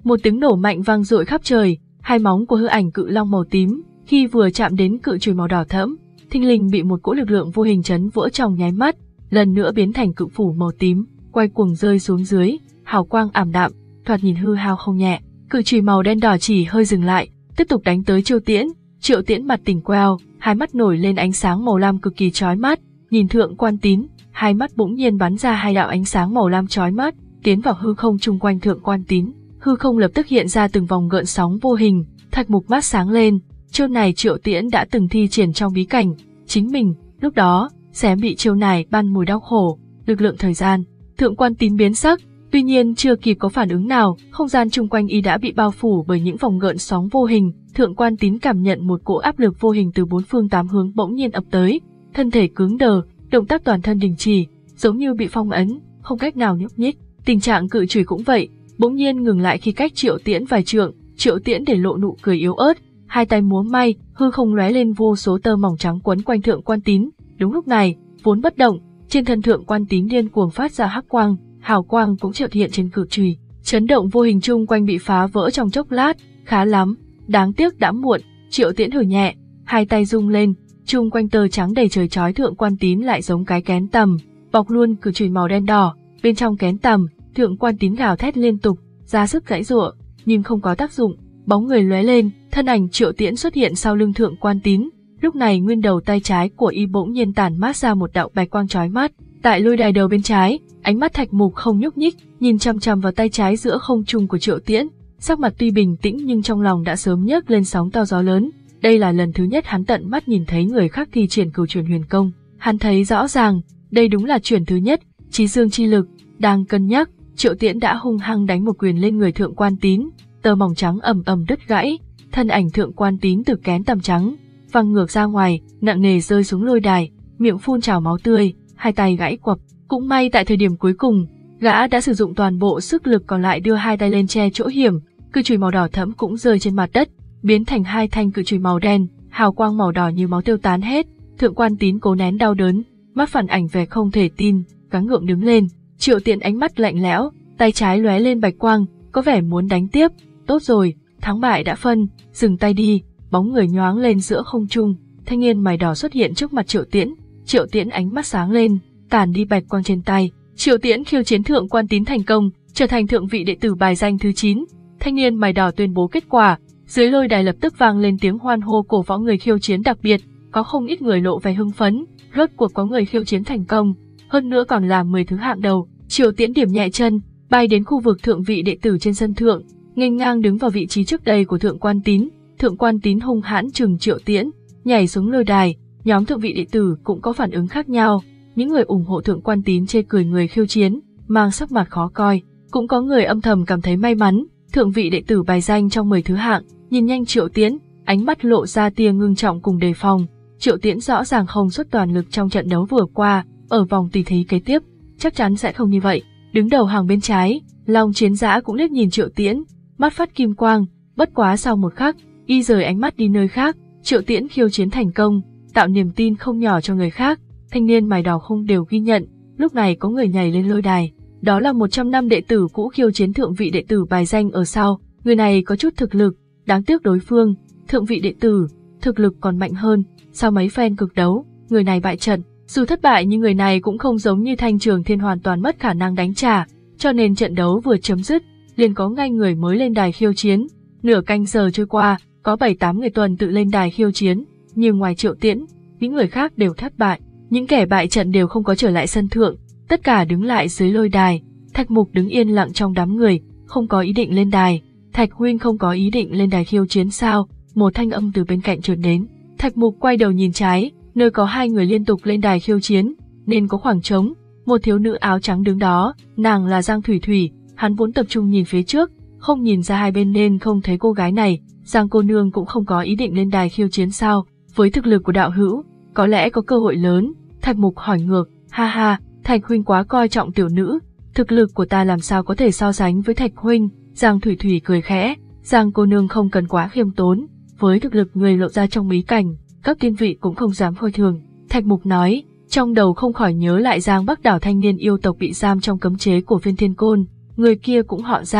Một tiếng nổ mạnh vang dội khắp trời, hai móng của hư ảnh cự long màu tím, khi vừa chạm đến cự chùy màu đỏ thẫm, thình lình bị một cỗ lực lượng vô hình chấn vỡ trong nháy mắt, lần nữa biến thành cự phủ màu tím, quay cuồng rơi xuống dưới, hào quang ảm đạm, thoạt nhìn hư hao không nhẹ. Cự chùy màu đen đỏ chỉ hơi dừng lại, tiếp tục đánh tới Triệu Tiễn. Triệu Tiễn mặt tỉnh queo, hai mắt nổi lên ánh sáng màu lam cực kỳ chói mắt, nhìn Thượng Quan Tín, hai mắt bỗng nhiên bắn ra hai đạo ánh sáng màu lam chói mắt, tiến vào hư không chung quanh Thượng Quan Tín. Hư không lập tức hiện ra từng vòng gợn sóng vô hình, Thạch Mục mắt sáng lên, chiêu này Triệu Tiễn đã từng thi triển trong bí cảnh, chính mình, lúc đó, sẽ bị chiêu này ban mùi đau khổ, lực lượng thời gian. Thượng Quan Tín biến sắc, tuy nhiên chưa kịp có phản ứng nào, không gian chung quanh y đã bị bao phủ bởi những vòng gợn sóng vô hình. Thượng Quan Tín cảm nhận một cỗ áp lực vô hình từ bốn phương tám hướng bỗng nhiên ập tới, thân thể cứng đờ, động tác toàn thân đình chỉ, giống như bị phong ấn, không cách nào nhúc nhích. Tình trạng cự chùy cũng vậy, bỗng nhiên ngừng lại khi cách Triệu Tiễn vài trượng. Triệu Tiễn để lộ nụ cười yếu ớt, hai tay múa may, hư không lóe lên vô số tơ mỏng trắng quấn quanh Thượng Quan Tín. Đúng lúc này, vốn bất động, trên thân Thượng Quan Tín điên cuồng phát ra hắc quang, hào quang cũng chợt hiện trên cự chùy, chấn động vô hình chung quanh bị phá vỡ trong chốc lát. Khá lắm, đáng tiếc đã muộn. Triệu Tiễn hừ nhẹ, hai tay rung lên, chung quanh tơ trắng đầy trời chói Thượng Quan Tín lại giống cái kén tằm, bọc luôn cự chùy màu đen đỏ. Bên trong kén tằm, Thượng Quan Tín gào thét liên tục, ra sức giãy giụa, nhưng không có tác dụng. Bóng người lóe lên, thân ảnh Triệu Tiễn xuất hiện sau lưng Thượng Quan Tín. Lúc này nguyên đầu tay trái của y bỗng nhiên tản mát ra một đạo bạch quang chói mắt. Tại lôi đài đầu bên trái, ánh mắt Thạch Mục không nhúc nhích, nhìn chằm chằm vào tay trái giữa không trung của Triệu Tiễn. Sắc mặt tuy bình tĩnh nhưng trong lòng đã sớm nhấc lên sóng to gió lớn. Đây là lần thứ nhất hắn tận mắt nhìn thấy người khác thi triển cửu truyền huyền công. Hắn thấy rõ ràng, đây đúng là chuyển thứ nhất, chí dương chi lực. Đang cân nhắc, Triệu Tiễn đã hung hăng đánh một quyền lên người Thượng Quan Tín, tơ mỏng trắng ầm ầm đứt gãy, thân ảnh Thượng Quan Tín từ kén tằm trắng văng ngược ra ngoài, nặng nề rơi xuống lôi đài, miệng phun trào máu tươi, hai tay gãy quặp. Cũng may tại thời điểm cuối cùng, gã đã sử dụng toàn bộ sức lực còn lại đưa hai tay lên che chỗ hiểm, cự chùy màu đỏ thẫm cũng rơi trên mặt đất, biến thành hai thanh cự chùy màu đen, hào quang màu đỏ như máu tiêu tán hết. Thượng Quan Tín cố nén đau đớn, mắt phản ảnh vẻ không thể tin, gắng gượng đứng lên. Triệu Tiễn ánh mắt lạnh lẽo, tay trái lóe lên bạch quang, có vẻ muốn đánh tiếp. Tốt rồi, thắng bại đã phân, dừng tay đi. Bóng người nhoáng lên giữa không trung, thanh niên mày đỏ xuất hiện trước mặt Triệu Tiễn. Triệu Tiễn ánh mắt sáng lên, tản đi bạch quang trên tay. Triệu Tiễn khiêu chiến Thượng Quan Tín thành công, trở thành thượng vị đệ tử bài danh thứ chín. Thanh niên mày đỏ tuyên bố kết quả, dưới lôi đài lập tức vang lên tiếng hoan hô cổ võ người khiêu chiến đặc biệt, có không ít người lộ vẻ hưng phấn, rốt cuộc có người khiêu chiến thành công, hơn nữa còn là mười thứ hạng đầu. Triệu Tiễn điểm nhẹ chân, bay đến khu vực thượng vị đệ tử trên sân thượng, nghênh ngang đứng vào vị trí trước đây của Thượng Quan Tín. Thượng Quan Tín hung hãn trừng Triệu Tiễn, nhảy xuống lôi đài. Nhóm thượng vị đệ tử cũng có phản ứng khác nhau, những người ủng hộ Thượng Quan Tín chê cười người khiêu chiến, mang sắc mặt khó coi, cũng có người âm thầm cảm thấy may mắn. Thượng vị đệ tử bài danh trong mười thứ hạng, nhìn nhanh Triệu Tiễn, ánh mắt lộ ra tia ngưng trọng cùng đề phòng. Triệu Tiễn rõ ràng không xuất toàn lực trong trận đấu vừa qua, ở vòng tỷ thí kế tiếp, chắc chắn sẽ không như vậy. Đứng đầu hàng bên trái, Long Chiến Dã cũng liếc nhìn Triệu Tiễn, mắt phát kim quang, bất quá sau một khắc, y rời ánh mắt đi nơi khác. Triệu Tiễn khiêu chiến thành công, tạo niềm tin không nhỏ cho người khác. Thanh niên mày đỏ không đều ghi nhận, lúc này có người nhảy lên lôi đài, đó là một trăm năm đệ tử cũ khiêu chiến thượng vị đệ tử bài danh ở sau. Người này có chút thực lực, đáng tiếc đối phương, thượng vị đệ tử, thực lực còn mạnh hơn. Sau mấy phen cực đấu, người này bại trận. Dù thất bại nhưng người này cũng không giống như Thanh Trường Thiên hoàn toàn mất khả năng đánh trả, cho nên trận đấu vừa chấm dứt, liền có ngay người mới lên đài khiêu chiến. Nửa canh giờ trôi qua, có bảy tám người tuần tự lên đài khiêu chiến, nhưng ngoài Triệu Tiễn, những người khác đều thất bại. Những kẻ bại trận đều không có trở lại sân thượng, tất cả đứng lại dưới lôi đài. Thạch Mục đứng yên lặng trong đám người, không có ý định lên đài. Thạch huynh không có ý định lên đài khiêu chiến sao? Một thanh âm từ bên cạnh truyền đến. Thạch Mục quay đầu nhìn trái, nơi có hai người liên tục lên đài khiêu chiến, nên có khoảng trống. Một thiếu nữ áo trắng đứng đó, nàng là Giang Thủy Thủy. Hắn vốn tập trung nhìn phía trước, không nhìn ra hai bên nên không thấy cô gái này. Giang cô nương cũng không có ý định lên đài khiêu chiến sao? Với thực lực của đạo hữu, có lẽ có cơ hội lớn. Thạch Mục hỏi ngược, ha ha, Thạch huynh quá coi trọng tiểu nữ, thực lực của ta làm sao có thể so sánh với Thạch huynh. Giang Thủy Thủy cười khẽ, Giang cô nương không cần quá khiêm tốn, với thực lực người lộ ra trong bí cảnh, các tiên vị cũng không dám coi thường. Thạch Mục nói, trong đầu không khỏi nhớ lại Giang Bắc Đảo thanh niên yêu tộc bị giam trong cấm chế của Phiên Thiên Côn, người kia cũng họ Giang,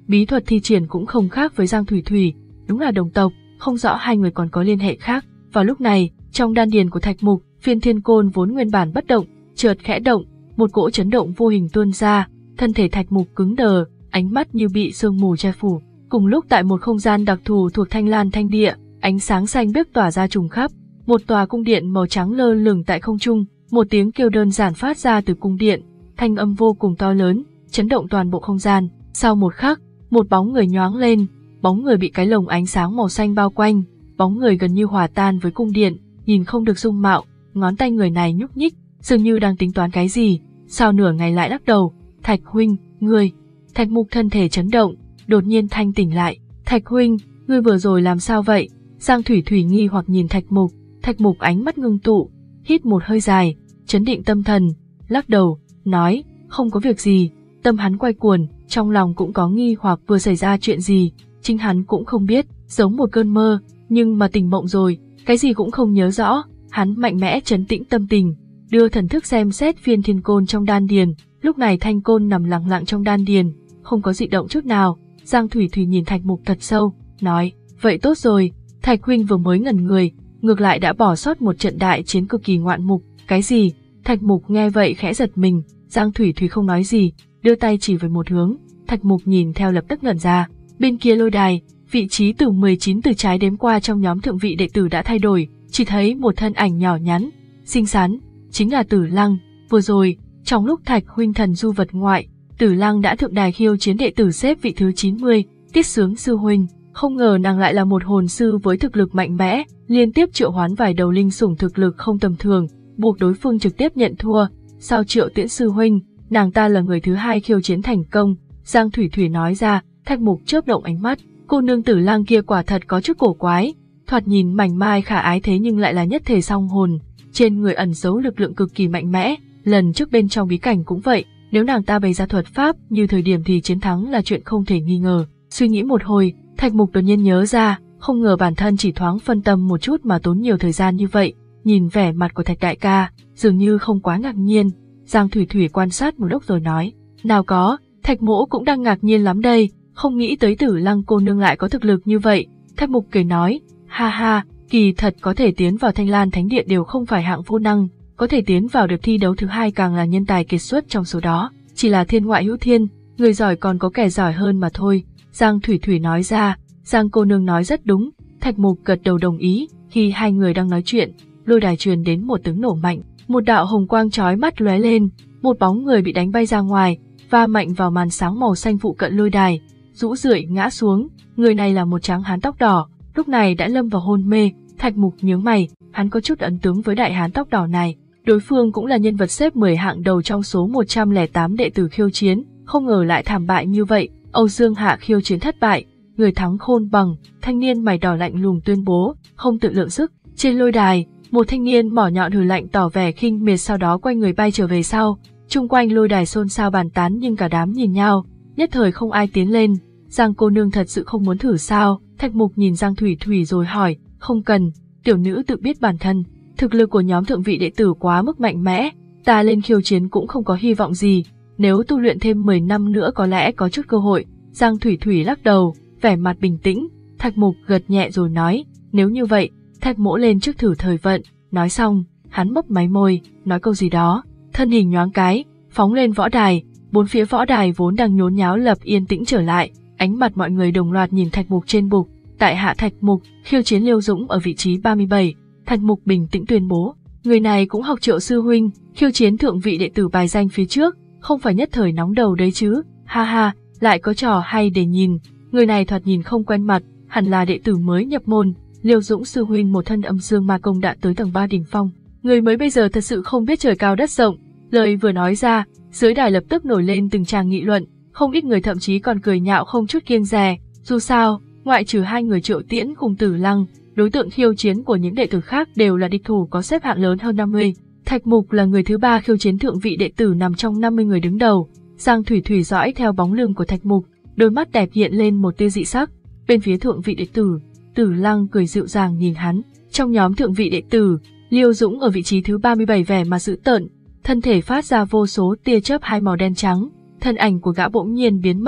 bí thuật thi triển cũng không khác với Giang Thủy Thủy, đúng là đồng tộc, không rõ hai người còn có liên hệ khác. Vào lúc này, trong đan điền của Thạch Mục, Phiên Thiên Côn vốn nguyên bản bất động, chợt khẽ động, một cỗ chấn động vô hình tuôn ra, thân thể Thạch Mục cứng đờ, ánh mắt như bị sương mù che phủ. Cùng lúc tại một không gian đặc thù thuộc Thanh Lan Thanh Địa, ánh sáng xanh biếc tỏa ra trùng khắp, một tòa cung điện màu trắng lơ lửng tại không trung, một tiếng kêu đơn giản phát ra từ cung điện, thanh âm vô cùng to lớn, chấn động toàn bộ không gian. Sau một khắc, một bóng người nhoáng lên, bóng người bị cái lồng ánh sáng màu xanh bao quanh, bóng người gần như hòa tan với cung điện, nhìn không được dung mạo, ngón tay người này nhúc nhích, dường như đang tính toán cái gì. Sau nửa ngày lại lắc đầu, Thạch huynh, ngươi. Thạch Mục thân thể chấn động, đột nhiên thanh tỉnh lại. Thạch huynh, ngươi vừa rồi làm sao vậy? Giang Thủy Thủy nghi hoặc nhìn Thạch Mục. Thạch Mục ánh mắt ngưng tụ, hít một hơi dài, chấn định tâm thần, lắc đầu, nói, không có việc gì. Tâm hắn quay cuồng, trong lòng cũng có nghi hoặc vừa xảy ra chuyện gì, chính hắn cũng không biết, giống một cơn mơ, nhưng mà tỉnh mộng rồi, cái gì cũng không nhớ rõ. Hắn mạnh mẽ trấn tĩnh tâm tình, đưa thần thức xem xét Phiên Thiên Côn trong đan điền. Lúc này thanh côn nằm lặng lặng trong đan điền, không có dị động chút nào. Giang Thủy Thủy nhìn Thạch Mục thật sâu, nói, vậy tốt rồi. Thạch huynh vừa mới ngẩn người, ngược lại đã bỏ sót một trận đại chiến cực kỳ ngoạn mục. Cái gì? Thạch Mục nghe vậy khẽ giật mình. Giang Thủy Thủy không nói gì, đưa tay chỉ về một hướng. Thạch Mục nhìn theo lập tức ngẩn ra. Bên kia lôi đài, vị trí từ mười chín từ trái đếm qua trong nhóm thượng vị đệ tử đã thay đổi, chỉ thấy một thân ảnh nhỏ nhắn, xinh xắn, chính là Tử Lăng. Vừa rồi, trong lúc Thạch huynh thần du vật ngoại, Tử Lăng đã thượng đài khiêu chiến đệ tử xếp vị thứ chín mươi, Tiết Sướng sư huynh. Không ngờ nàng lại là một hồn sư với thực lực mạnh mẽ, liên tiếp triệu hoán vài đầu linh sủng thực lực không tầm thường, buộc đối phương trực tiếp nhận thua. Sau Triệu Tiễn sư huynh, nàng ta là người thứ hai khiêu chiến thành công. Giang Thủy Thủy nói ra. Thạch Mục chớp động ánh mắt, cô nương Tử Lăng kia quả thật có chút cổ quái, thoạt nhìn mảnh mai khả ái thế nhưng lại là nhất thể song hồn, trên người ẩn giấu lực lượng cực kỳ mạnh mẽ. Lần trước bên trong bí cảnh cũng vậy, nếu nàng ta bày ra thuật pháp như thời điểm thì chiến thắng là chuyện không thể nghi ngờ. Suy nghĩ một hồi, Thạch Mục đột nhiên nhớ ra, không ngờ bản thân chỉ thoáng phân tâm một chút mà tốn nhiều thời gian như vậy. Nhìn vẻ mặt của Thạch đại ca, dường như không quá ngạc nhiên. Giang Thủy Thủy quan sát một lúc rồi nói, nào có, Thạch mỗ cũng đang ngạc nhiên lắm đây, không nghĩ tới Tử Lăng cô nương lại có thực lực như vậy. Thạch Mục cười nói, ha ha, kỳ thật có thể tiến vào Thanh Lan Thánh Địa đều không phải hạng vô năng, có thể tiến vào được thi đấu thứ hai càng là nhân tài kiệt xuất trong số đó, chỉ là thiên ngoại hữu thiên, người giỏi còn có kẻ giỏi hơn mà thôi. Giang Thủy Thủy nói ra. Giang cô nương nói rất đúng. Thạch Mục gật đầu đồng ý. Khi hai người đang nói chuyện, lôi đài truyền đến một tiếng nổ mạnh, một đạo hồng quang chói mắt lóe lên, một bóng người bị đánh bay ra ngoài, va mạnh vào màn sáng màu xanh phụ cận lôi đài, rũ rượi ngã xuống. Người này là một tráng hán tóc đỏ, lúc này đã lâm vào hôn mê. Thạch Mục nhướng mày, hắn có chút ấn tướng với đại hán tóc đỏ này. Đối phương cũng là nhân vật xếp mười hạng đầu trong số một trăm lẻ tám đệ tử khiêu chiến, không ngờ lại thảm bại như vậy. Âu Dương Hạ khiêu chiến thất bại, người thắng khôn bằng. Thanh niên mày đỏ lạnh lùng tuyên bố, không tự lượng sức. Trên lôi đài, một thanh niên mỏ nhọn hừ lạnh tỏ vẻ khinh miệt, sau đó quay người bay trở về sau. Chung quanh lôi đài xôn xao bàn tán nhưng cả đám nhìn nhau, nhất thời không ai tiến lên. Giang cô nương thật sự không muốn thử sao? Thạch Mục nhìn Giang Thủy Thủy rồi hỏi, không cần, tiểu nữ tự biết bản thân. Thực lực của nhóm thượng vị đệ tử quá mức mạnh mẽ, ta lên khiêu chiến cũng không có hy vọng gì, nếu tu luyện thêm mười năm nữa có lẽ có chút cơ hội. Giang Thủy Thủy lắc đầu, vẻ mặt bình tĩnh. Thạch Mục gật nhẹ rồi nói, nếu như vậy, Thạch mỗ lên trước thử thời vận. Nói xong, hắn mấp máy môi, nói câu gì đó, thân hình nhoáng cái, phóng lên võ đài. Bốn phía võ đài vốn đang nhốn nháo lập yên tĩnh trở lại, ánh mặt mọi người đồng loạt nhìn Thạch Mục trên bục. Tại hạ Thạch Mục, khiêu chiến Liêu Dũng ở vị trí ba mươi bảy. Thạch Mục bình tĩnh tuyên bố, người này cũng học Triệu sư huynh, khiêu chiến thượng vị đệ tử bài danh phía trước, không phải nhất thời nóng đầu đấy chứ. Ha ha, lại có trò hay để nhìn. Người này thoạt nhìn không quen mặt, hẳn là đệ tử mới nhập môn. Liêu Dũng sư huynh một thân âm dương ma công đã tới tầng ba đỉnh phong, người mới bây giờ thật sự không biết trời cao đất rộng. Lời vừa nói ra, dưới đài lập tức nổi lên từng tràng nghị luận, không ít người thậm chí còn cười nhạo không chút kiêng dè. Dù sao, ngoại trừ hai người Triệu Tiễn cùng Tử Lăng, đối tượng khiêu chiến của những đệ tử khác đều là địch thủ có xếp hạng lớn hơn năm mươi. Thạch Mục là người thứ ba khiêu chiến thượng vị đệ tử nằm trong năm mươi người đứng đầu. Giang Thủy Thủy dõi theo bóng lưng của Thạch Mục, đôi mắt đẹp hiện lên một tia dị sắc. Bên phía thượng vị đệ tử, Tử Lăng cười dịu dàng nhìn hắn. Trong nhóm thượng vị đệ tử, Liêu Dũng ở vị trí thứ ba mươi bảy vẻ mà dữ tợn, thân thể phát ra vô số tia chớp hai màu đen trắng, thân ảnh của gã bỗng nhiên biến mất,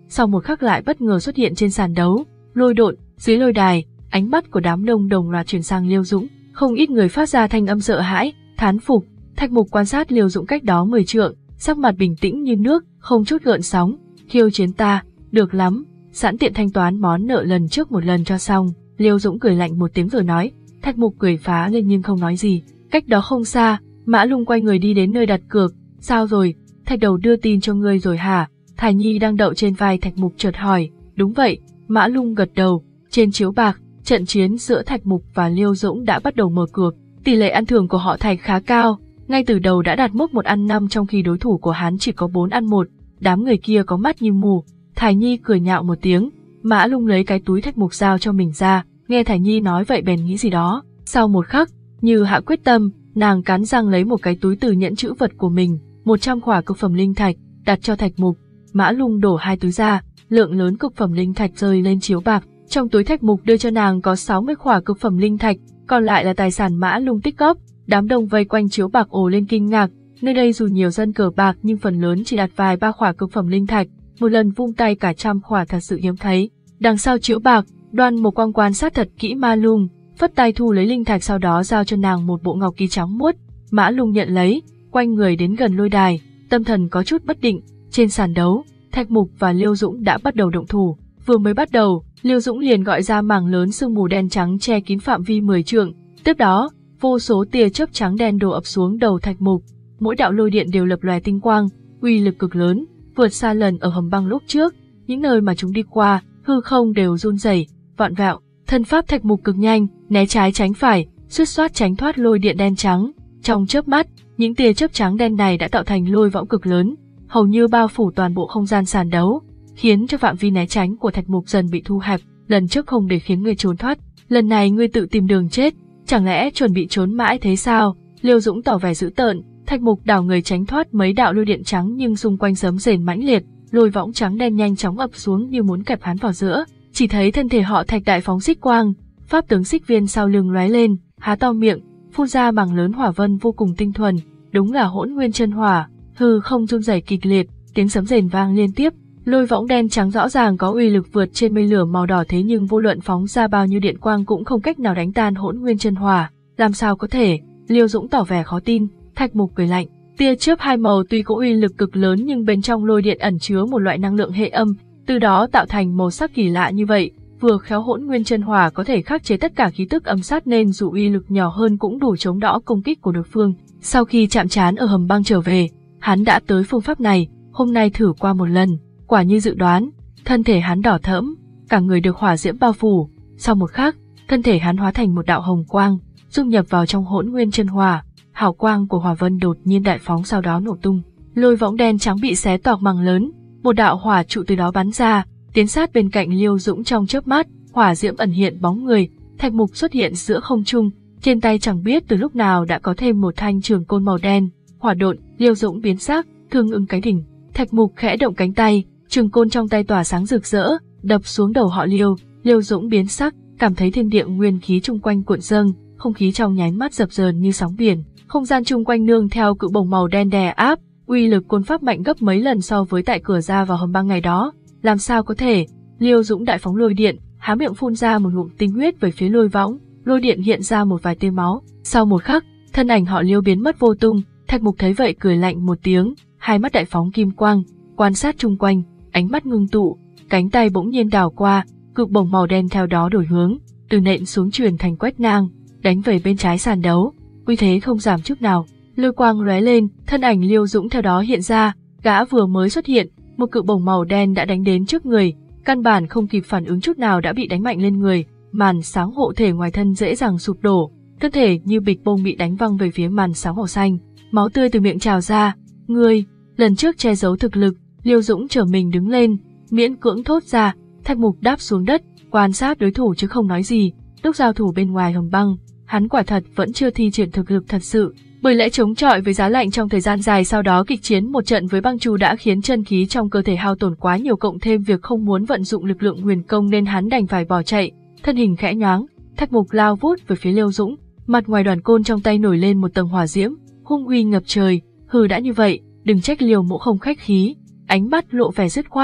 sau một khắc lại bất ngờ xuất hiện trên sàn đấu, lôi độn, dưới lôi đài, ánh mắt của đám đông đồng loạt chuyển sang Liêu Dũng, không ít người phát ra thanh âm sợ hãi, thán phục. Thạch Mục quan sát Liêu Dũng cách đó mười trượng, sắc mặt bình tĩnh như nước, không chút gợn sóng. Khiêu chiến ta, được lắm, sẵn tiện thanh toán món nợ lần trước một lần cho xong. Liêu Dũng cười lạnh một tiếng rồi nói. Thạch Mục cười phá lên nhưng không nói gì. Cách đó không xa, Mã Lung quay người đi đến nơi đặt cược. Sao rồi, Thạch Đầu đưa tin cho ngươi rồi hả? Thải Nhi đang đậu trên vai Thạch Mục chợt hỏi. Đúng vậy, Mã Lung gật đầu. Trên chiếu bạc, trận chiến giữa Thạch Mục và Liêu Dũng đã bắt đầu mở cược. Tỷ lệ ăn thưởng của họ Thạch khá cao, ngay từ đầu đã đạt mức một ăn năm trong khi đối thủ của hắn chỉ có bốn ăn một. Đám người kia có mắt như mù. Thải Nhi cười nhạo một tiếng. Mã Lung lấy cái túi Thạch Mục giao cho mình ra, nghe Thải Nhi nói vậy bèn nghĩ gì đó. Sau một khắc, như hạ quyết tâm, nàng cắn răng lấy một cái túi từ nhẫn trữ vật của mình, một trăm khỏa cực phẩm linh thạch, đặt cho Thạch Mục. Mã Lung đổ hai túi ra, lượng lớn cực phẩm linh thạch rơi lên chiếu bạc. Trong túi Thạch Mục đưa cho nàng có sáu mươi khỏa cực phẩm linh thạch, còn lại là tài sản Mã Lung tích góp. Đám đông vây quanh chiếu bạc ồ lên kinh ngạc, nơi đây dù nhiều dân cờ bạc nhưng phần lớn chỉ đặt vài ba khỏa cực phẩm linh thạch, một lần vung tay cả trăm khỏa thật sự hiếm thấy. Đằng sau chiếu bạc, Đoan Mộc Quang quan sát thật kỹ Mã Lung, phất tay thu lấy linh thạch sau đó giao cho nàng một bộ ngọc kỳ trắng muốt. Mã Lung nhận lấy, quanh người đến gần lôi đài, tâm thần có chút bất định. Trên sàn đấu, Thạch Mục và Liêu Dũng đã bắt đầu động thủ. Vừa mới bắt đầu, Liêu Dũng liền gọi ra mảng lớn sương mù đen trắng che kín phạm vi mười trượng. Tiếp đó, vô số tia chớp trắng đen đổ ập xuống đầu Thạch Mục. Mỗi đạo lôi điện đều lập lòe tinh quang, uy lực cực lớn, vượt xa lần ở hầm băng lúc trước. Những nơi mà chúng đi qua, hư không đều run rẩy, vặn vẹo. Thân pháp Thạch Mục cực nhanh, né trái tránh phải, xuýt xoát tránh thoát lôi điện đen trắng. Trong chớp mắt, những tia chớp trắng đen này đã tạo thành lôi võng cực lớn, hầu như bao phủ toàn bộ không gian sàn đấu, khiến cho phạm vi né tránh của Thạch Mục dần bị thu hẹp. Lần trước không để khiến ngươi trốn thoát, lần này ngươi tự tìm đường chết, chẳng lẽ chuẩn bị trốn mãi thế sao? Liêu Dũng tỏ vẻ dữ tợn. Thạch Mục đảo người tránh thoát mấy đạo lôi điện trắng nhưng xung quanh sấm rền mãnh liệt, lôi võng trắng đen nhanh chóng ập xuống như muốn kẹp hắn vào giữa. Chỉ thấy thân thể họ Thạch đại phóng xích quang, pháp tướng xích viên sau lưng lóe lên, há to miệng, phun ra mảng lớn hỏa vân vô cùng tinh thuần, đúng là hỗn nguyên chân hỏa. Hư không run rẩy kịch liệt, tiếng sấm rền vang liên tiếp. Lôi võng đen trắng rõ ràng có uy lực vượt trên mây lửa màu đỏ, thế nhưng vô luận phóng ra bao nhiêu điện quang cũng không cách nào đánh tan hỗn nguyên chân hỏa. Làm sao có thể? Liêu Dũng tỏ vẻ khó tin. Thạch Mục cười lạnh. Tia chớp hai màu tuy có uy lực cực lớn nhưng bên trong lôi điện ẩn chứa một loại năng lượng hệ âm, từ đó tạo thành màu sắc kỳ lạ như vậy. Vừa khéo hỗn nguyên chân hỏa có thể khắc chế tất cả khí tức âm sát nên dù uy lực nhỏ hơn cũng đủ chống đỡ công kích của đối phương. Sau khi chạm trán ở hầm băng trở về, hắn đã tới phương pháp này, hôm nay thử qua một lần, quả như dự đoán, thân thể hắn đỏ thẫm, cả người được hỏa diễm bao phủ. Sau một khắc, thân thể hắn hóa thành một đạo hồng quang, dung nhập vào trong hỗn nguyên chân hỏa. Hào quang của hỏa vân đột nhiên đại phóng sau đó nổ tung, lôi võng đen trắng bị xé toạc mảng lớn, một đạo hỏa trụ từ đó bắn ra, tiến sát bên cạnh Liêu Dũng trong chớp mắt. Hỏa diễm ẩn hiện bóng người, Thạch Mục xuất hiện giữa không trung, trên tay chẳng biết từ lúc nào đã có thêm một thanh trường côn màu đen. Hỏa độn, Liêu Dũng biến sắc, thương ứng cái đỉnh. Thạch Mục khẽ động cánh tay, trường côn trong tay tỏa sáng rực rỡ, đập xuống đầu họ Liêu. Liêu Dũng biến sắc, cảm thấy thiên địa nguyên khí chung quanh cuộn dâng, không khí trong nháy mắt dập dờn như sóng biển. Không gian chung quanh nương theo cự bổng màu đen đè áp, uy lực côn pháp mạnh gấp mấy lần so với tại cửa ra vào hầm băng ngày đó. Làm sao có thể? Liêu Dũng đại phóng lôi điện, há miệng phun ra một ngụm tinh huyết về phía lôi võng, lôi điện hiện ra một vài tia máu. Sau một khắc, thân ảnh họ Liêu biến mất vô tung. Thạch Mục thấy vậy cười lạnh một tiếng, hai mắt đại phóng kim quang, quan sát chung quanh, ánh mắt ngưng tụ, cánh tay bỗng nhiên đảo qua, cự bổng màu đen theo đó đổi hướng, từ nện xuống truyền thành quét ngang, đánh về bên trái sàn đấu. Uy thế không giảm chút nào, lôi quang lóe lên, thân ảnh Liêu Dũng theo đó hiện ra. Gã vừa mới xuất hiện, một cự bổng màu đen đã đánh đến trước người, căn bản không kịp phản ứng chút nào đã bị đánh mạnh lên người, màn sáng hộ thể ngoài thân dễ dàng sụp đổ, thân thể như bịch bông bị đánh văng về phía màn sáng màu xanh, máu tươi từ miệng trào ra. Ngươi, lần trước che giấu thực lực, Liêu Dũng trở mình đứng lên, miễn cưỡng thốt ra. Thạch Mục đáp xuống đất, quan sát đối thủ chứ không nói gì. Lúc giao thủ bên ngoài hầm băng, hắn quả thật vẫn chưa thi triển thực lực thật sự, bởi lẽ chống chọi với giá lạnh trong thời gian dài, sau đó kịch chiến một trận với băng trù đã khiến chân khí trong cơ thể hao tổn quá nhiều, cộng thêm việc không muốn vận dụng lực lượng huyền công nên hắn đành phải bỏ chạy. Thân hình khẽ nhoáng, Thạch Mục lao vút về phía Liêu Dũng, mặt ngoài đoàn côn trong tay nổi lên một tầng hỏa diễm, hung uy ngập trời. Hừ, đã như vậy, đừng trách Liêu Mộ không khách khí. Ánh mắt lộ vẻ dứt khoát,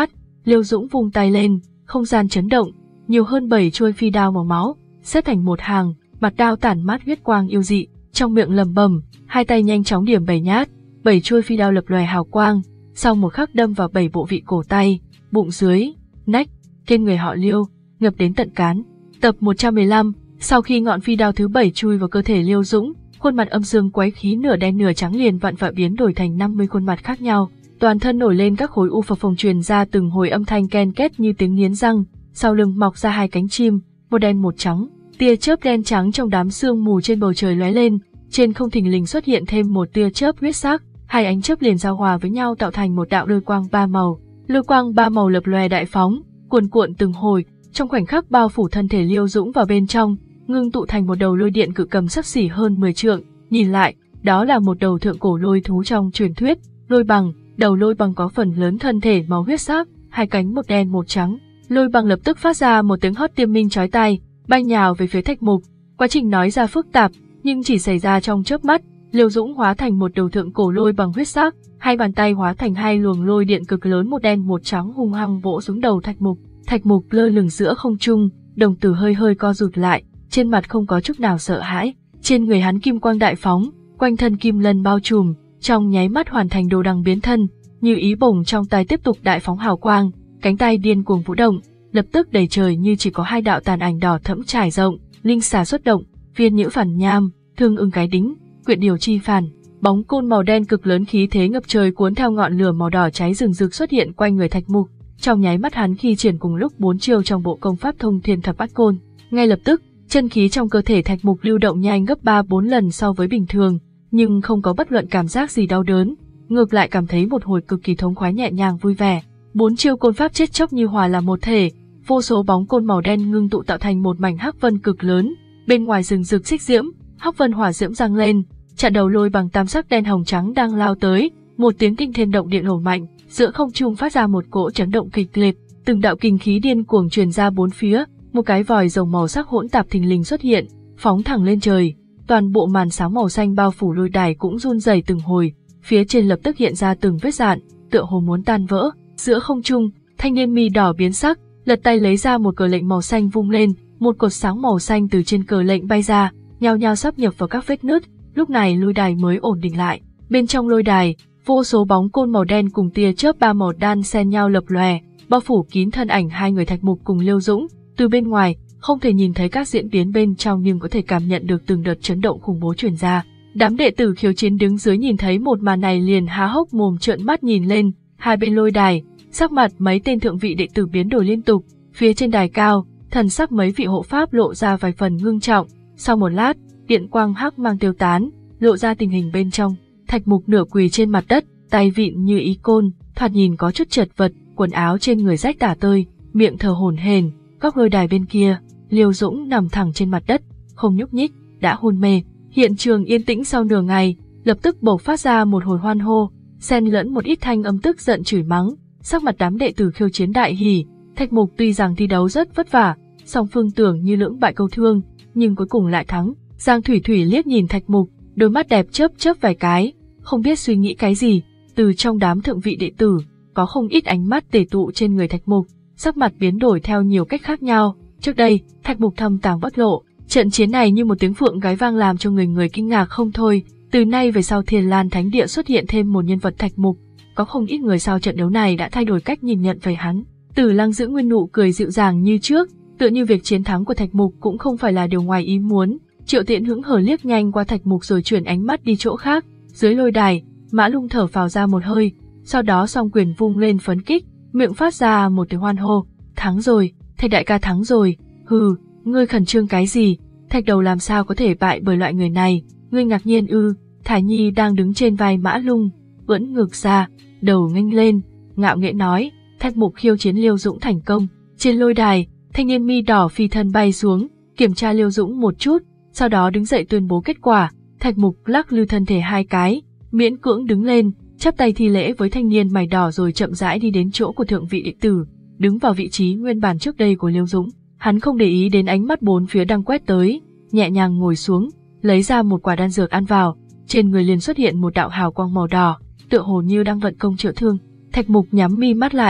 Liêu Dũng vung tay lên, không gian chấn động, nhiều hơn bảy chuôi phi đao màu máu, xếp thành một hàng, mặt đao tản mát huyết quang yêu dị, trong miệng lẩm bẩm, hai tay nhanh chóng điểm bảy nhát, bảy chuôi phi đao lập lòe hào quang, sau một khắc đâm vào bảy bộ vị cổ tay, bụng dưới, nách, trên người họ Liêu, ngập đến tận cán. Tập một trăm mười lăm, sau khi ngọn phi đao thứ bảy chui vào cơ thể Liêu Dũng, khuôn mặt âm dương quái khí nửa đen nửa trắng liền vặn vẹo biến đổi thành năm mươi khuôn mặt khác nhau, toàn thân nổi lên các khối u phập phồng truyền ra từng hồi âm thanh ken két như tiếng nghiến răng, sau lưng mọc ra hai cánh chim, một đen một trắng, tia chớp đen trắng trong đám sương mù trên bầu trời lóe lên, trên không thình lình xuất hiện thêm một tia chớp huyết sắc, hai ánh chớp liền giao hòa với nhau tạo thành một đạo lôi quang ba màu, lôi quang ba màu lập lòe đại phóng, cuồn cuộn từng hồi, trong khoảnh khắc bao phủ thân thể Liêu Dũng vào bên trong, ngưng tụ thành một đầu lôi điện cự cầm xấp xỉ hơn mười trượng, nhìn lại, đó là một đầu thượng cổ lôi thú trong truyền thuyết, lôi bằng, đầu lôi bằng có phần lớn thân thể màu huyết sắc, hai cánh một đen một trắng, lôi bằng lập tức phát ra một tiếng hót tiêm minh chói tai, bay nhào về phía Thạch Mục, quá trình nói ra phức tạp, nhưng chỉ xảy ra trong chớp mắt, Liêu Dũng hóa thành một đầu thượng cổ lôi bằng huyết sắc, hai bàn tay hóa thành hai luồng lôi điện cực lớn một đen một trắng hung hăng vỗ xuống đầu Thạch Mục. Thạch Mục lơ lửng giữa không trung, đồng tử hơi hơi co rụt lại, trên mặt không có chút nào sợ hãi, trên người hắn kim quang đại phóng, quanh thân kim lân bao trùm, trong nháy mắt hoàn thành đồ đằng biến thân, như ý bổng trong tay tiếp tục đại phóng hào quang, cánh tay điên cuồng vũ động, lập tức đầy trời như chỉ có hai đạo tàn ảnh đỏ thẫm trải rộng, linh xà xuất động, viên nhữ phản nham, thương ưng cái đính, quyện điều chi phản, bóng côn màu đen cực lớn khí thế ngập trời cuốn theo ngọn lửa màu đỏ cháy rừng rực xuất hiện quanh người Thạch Mục. Trong nháy mắt hắn khi triển cùng lúc bốn chiêu trong bộ công pháp thông thiên thập bát côn, ngay lập tức, chân khí trong cơ thể Thạch Mục lưu động nhanh gấp ba bốn lần so với bình thường, nhưng không có bất luận cảm giác gì đau đớn, ngược lại cảm thấy một hồi cực kỳ thống khoái nhẹ nhàng vui vẻ. Bốn chiêu côn pháp chết chóc như hòa làm một thể, vô số bóng côn màu đen ngưng tụ tạo thành một mảnh hắc vân cực lớn, bên ngoài rừng rực xích diễm, hắc vân hỏa diễm giăng lên, chặn đầu lôi bằng tam sắc đen hồng trắng đang lao tới, một tiếng kinh thiên động địa nổ mạnh, giữa không trung phát ra một cỗ chấn động kịch liệt, từng đạo kinh khí điên cuồng truyền ra bốn phía, một cái vòi rồng màu sắc hỗn tạp thình lình xuất hiện, phóng thẳng lên trời, toàn bộ màn sáng màu xanh bao phủ lôi đài cũng run rẩy từng hồi, phía trên lập tức hiện ra từng vết rạn, tựa hồ muốn tan vỡ. Giữa không trung, thanh niên mi đỏ biến sắc, lật tay lấy ra một cờ lệnh màu xanh vung lên, một cột sáng màu xanh từ trên cờ lệnh bay ra, nhao nhao sáp nhập vào các vết nứt. Lúc này lôi đài mới ổn định lại. Bên trong lôi đài, vô số bóng côn màu đen cùng tia chớp ba màu đan xen nhau lập lòe, bao phủ kín thân ảnh hai người Thạch Mục cùng Liêu Dũng. Từ bên ngoài, không thể nhìn thấy các diễn biến bên trong nhưng có thể cảm nhận được từng đợt chấn động khủng bố truyền ra. Đám đệ tử khiêu chiến đứng dưới nhìn thấy một màn này liền há hốc mồm trợn mắt nhìn lên, hai bên lôi đài, sắc mặt mấy tên thượng vị đệ tử biến đổi liên tục, phía trên đài cao, thần sắc mấy vị hộ pháp lộ ra vài phần ngưng trọng. Sau một lát, điện quang hắc mang tiêu tán, lộ ra tình hình bên trong. Thạch Mục nửa quỳ trên mặt đất, tay vịn như ý côn, thoạt nhìn có chút chật vật, quần áo trên người rách tả tơi, miệng thở hổn hển. Góc lôi đài bên kia, Liêu Dũng nằm thẳng trên mặt đất, không nhúc nhích, đã hôn mê. Hiện trường yên tĩnh sau nửa ngày, lập tức bộc phát ra một hồi hoan hô, xen lẫn một ít thanh âm tức giận chửi mắng. Sắc mặt đám đệ tử khiêu chiến đại hỉ. Thạch Mục tuy rằng thi đấu rất vất vả, song phương tưởng như lưỡng bại câu thương, nhưng cuối cùng lại thắng. Giang Thủy Thủy liếc nhìn Thạch Mục, đôi mắt đẹp chớp chớp vài cái, không biết suy nghĩ cái gì. Từ trong đám thượng vị đệ tử, có không ít ánh mắt tề tụ trên người Thạch Mục, sắc mặt biến đổi theo nhiều cách khác nhau. Trước đây, Thạch Mục thâm tàng bất lộ, trận chiến này như một tiếng phượng gái vang làm cho người người kinh ngạc không thôi. Từ nay về sau Thiên Lan Thánh Địa xuất hiện thêm một nhân vật Thạch Mục, có không ít người sau trận đấu này đã thay đổi cách nhìn nhận về hắn. Tử Lăng giữ nguyên nụ cười dịu dàng như trước, tựa như việc chiến thắng của Thạch Mục cũng không phải là điều ngoài ý muốn. Triệu Tiễn hững hờ liếc nhanh qua Thạch Mục rồi chuyển ánh mắt đi chỗ khác. Dưới lôi đài, Mã Lung thở phào ra một hơi, sau đó song quyền vung lên phấn kích, miệng phát ra một tiếng hoan hô. Thắng rồi, Thạch đại ca thắng rồi. Hừ, ngươi khẩn trương cái gì? Thạch đầu làm sao có thể bại bởi loại người này? Ngươi ngạc nhiên ư? Thải Nhi đang đứng trên vai Mã Lung, ưỡn ngực ra, đầu nghênh lên, ngạo nghễ nói, Thạch Mục khiêu chiến Liêu Dũng thành công. Trên lôi đài, thanh niên mi đỏ phi thân bay xuống, kiểm tra Liêu Dũng một chút, sau đó đứng dậy tuyên bố kết quả. Thạch Mục lắc lư thân thể hai cái, miễn cưỡng đứng lên, chắp tay thi lễ với thanh niên mày đỏ rồi chậm rãi đi đến chỗ của thượng vị đệ tử, đứng vào vị trí nguyên bản trước đây của Liêu Dũng. Hắn không để ý đến ánh mắt bốn phía đang quét tới, nhẹ nhàng ngồi xuống, lấy ra một quả đan dược ăn vào, trên người liền xuất hiện một đạo hào quang màu đỏ, tựa hồ như đang vận công chữa thương. Thạch Mục nhắm mi mắt lại,